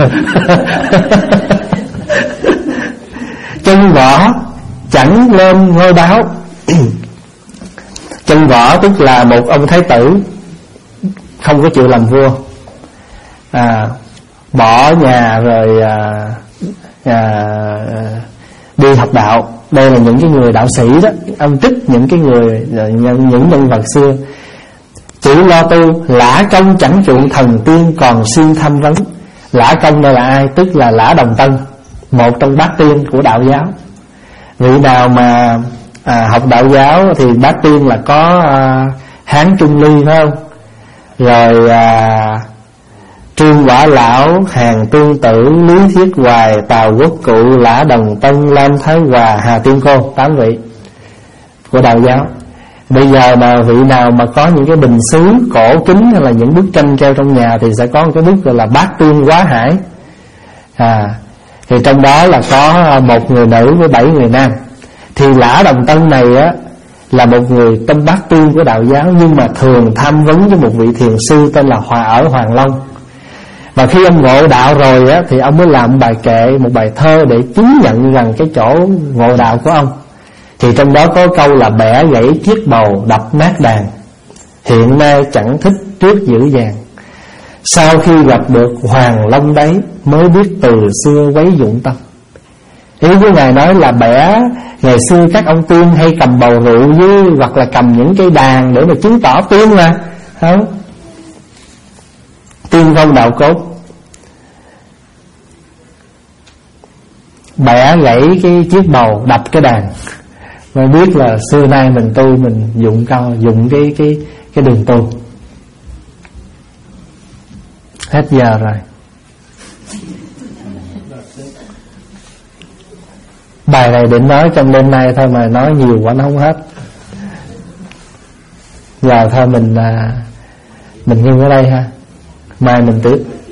Chân võ chẳng lên ngôi báo. Chân võ tức là một ông thái tử không có chịu làm vua, à, bỏ nhà rồi à, à, đi học đạo. Đây là những cái người đạo sĩ đó. Ông trích những cái người, những, những nhân vật xưa. Chỉ lo tu, lã công chẳng chuộng thần tiên, còn siêng thăm vấn. Lã công đây là ai? Tức là Lã Đồng Tân, một trong bát tiên của đạo giáo. Vị nào mà à, học đạo giáo thì bát tiên là có à, Hán Trung Ly phải không? Rồi à, Trương Quả Lão, Hàng Tương Tử, Lý Thiết Hoài, Tào Quốc Cụ, Lã Đồng Tân, Lam Thái Hòa, Hà Tiên Cô, tám vị của đạo giáo. Bây giờ mà vị nào mà có những cái bình sứ cổ kính hay là những bức tranh treo trong nhà thì sẽ có một cái bức gọi là Bát Tiên Quá Hải. À, thì trong đó là có một người nữ với bảy người nam. Thì Lã Đồng Tân này á là một người tâm bát tiên của đạo giáo, nhưng mà thường tham vấn với một vị thiền sư tên là Hòa ở Hoàng Long. Và khi ông ngộ đạo rồi á thì ông mới làm một bài kệ, một bài thơ để chứng nhận rằng cái chỗ ngộ đạo của ông. Thì trong đó có câu là bẻ gãy chiếc bầu đập nát đàn, hiện nay chẳng thích trước dữ dàng. Sau khi gặp được Hoàng Long đấy, mới biết từ xưa quấy dụng tâm. Ý của Ngài nói là bẻ, ngày xưa các ông tiên hay cầm bầu rượu với, hoặc là cầm những cây đàn để mà chứng tỏ tiên mà, không? Tiên phong đạo cốt. Bẻ gãy cái chiếc bầu, đập cái đàn, mới biết là xưa nay mình tu mình dụng câu, dụng cái cái cái đường tu. Hết giờ rồi. Bài này định nói trong đêm nay thôi mà nói nhiều quá nó không hết. Giờ thôi mình mình ngưng ở đây ha, mai mình tiếp.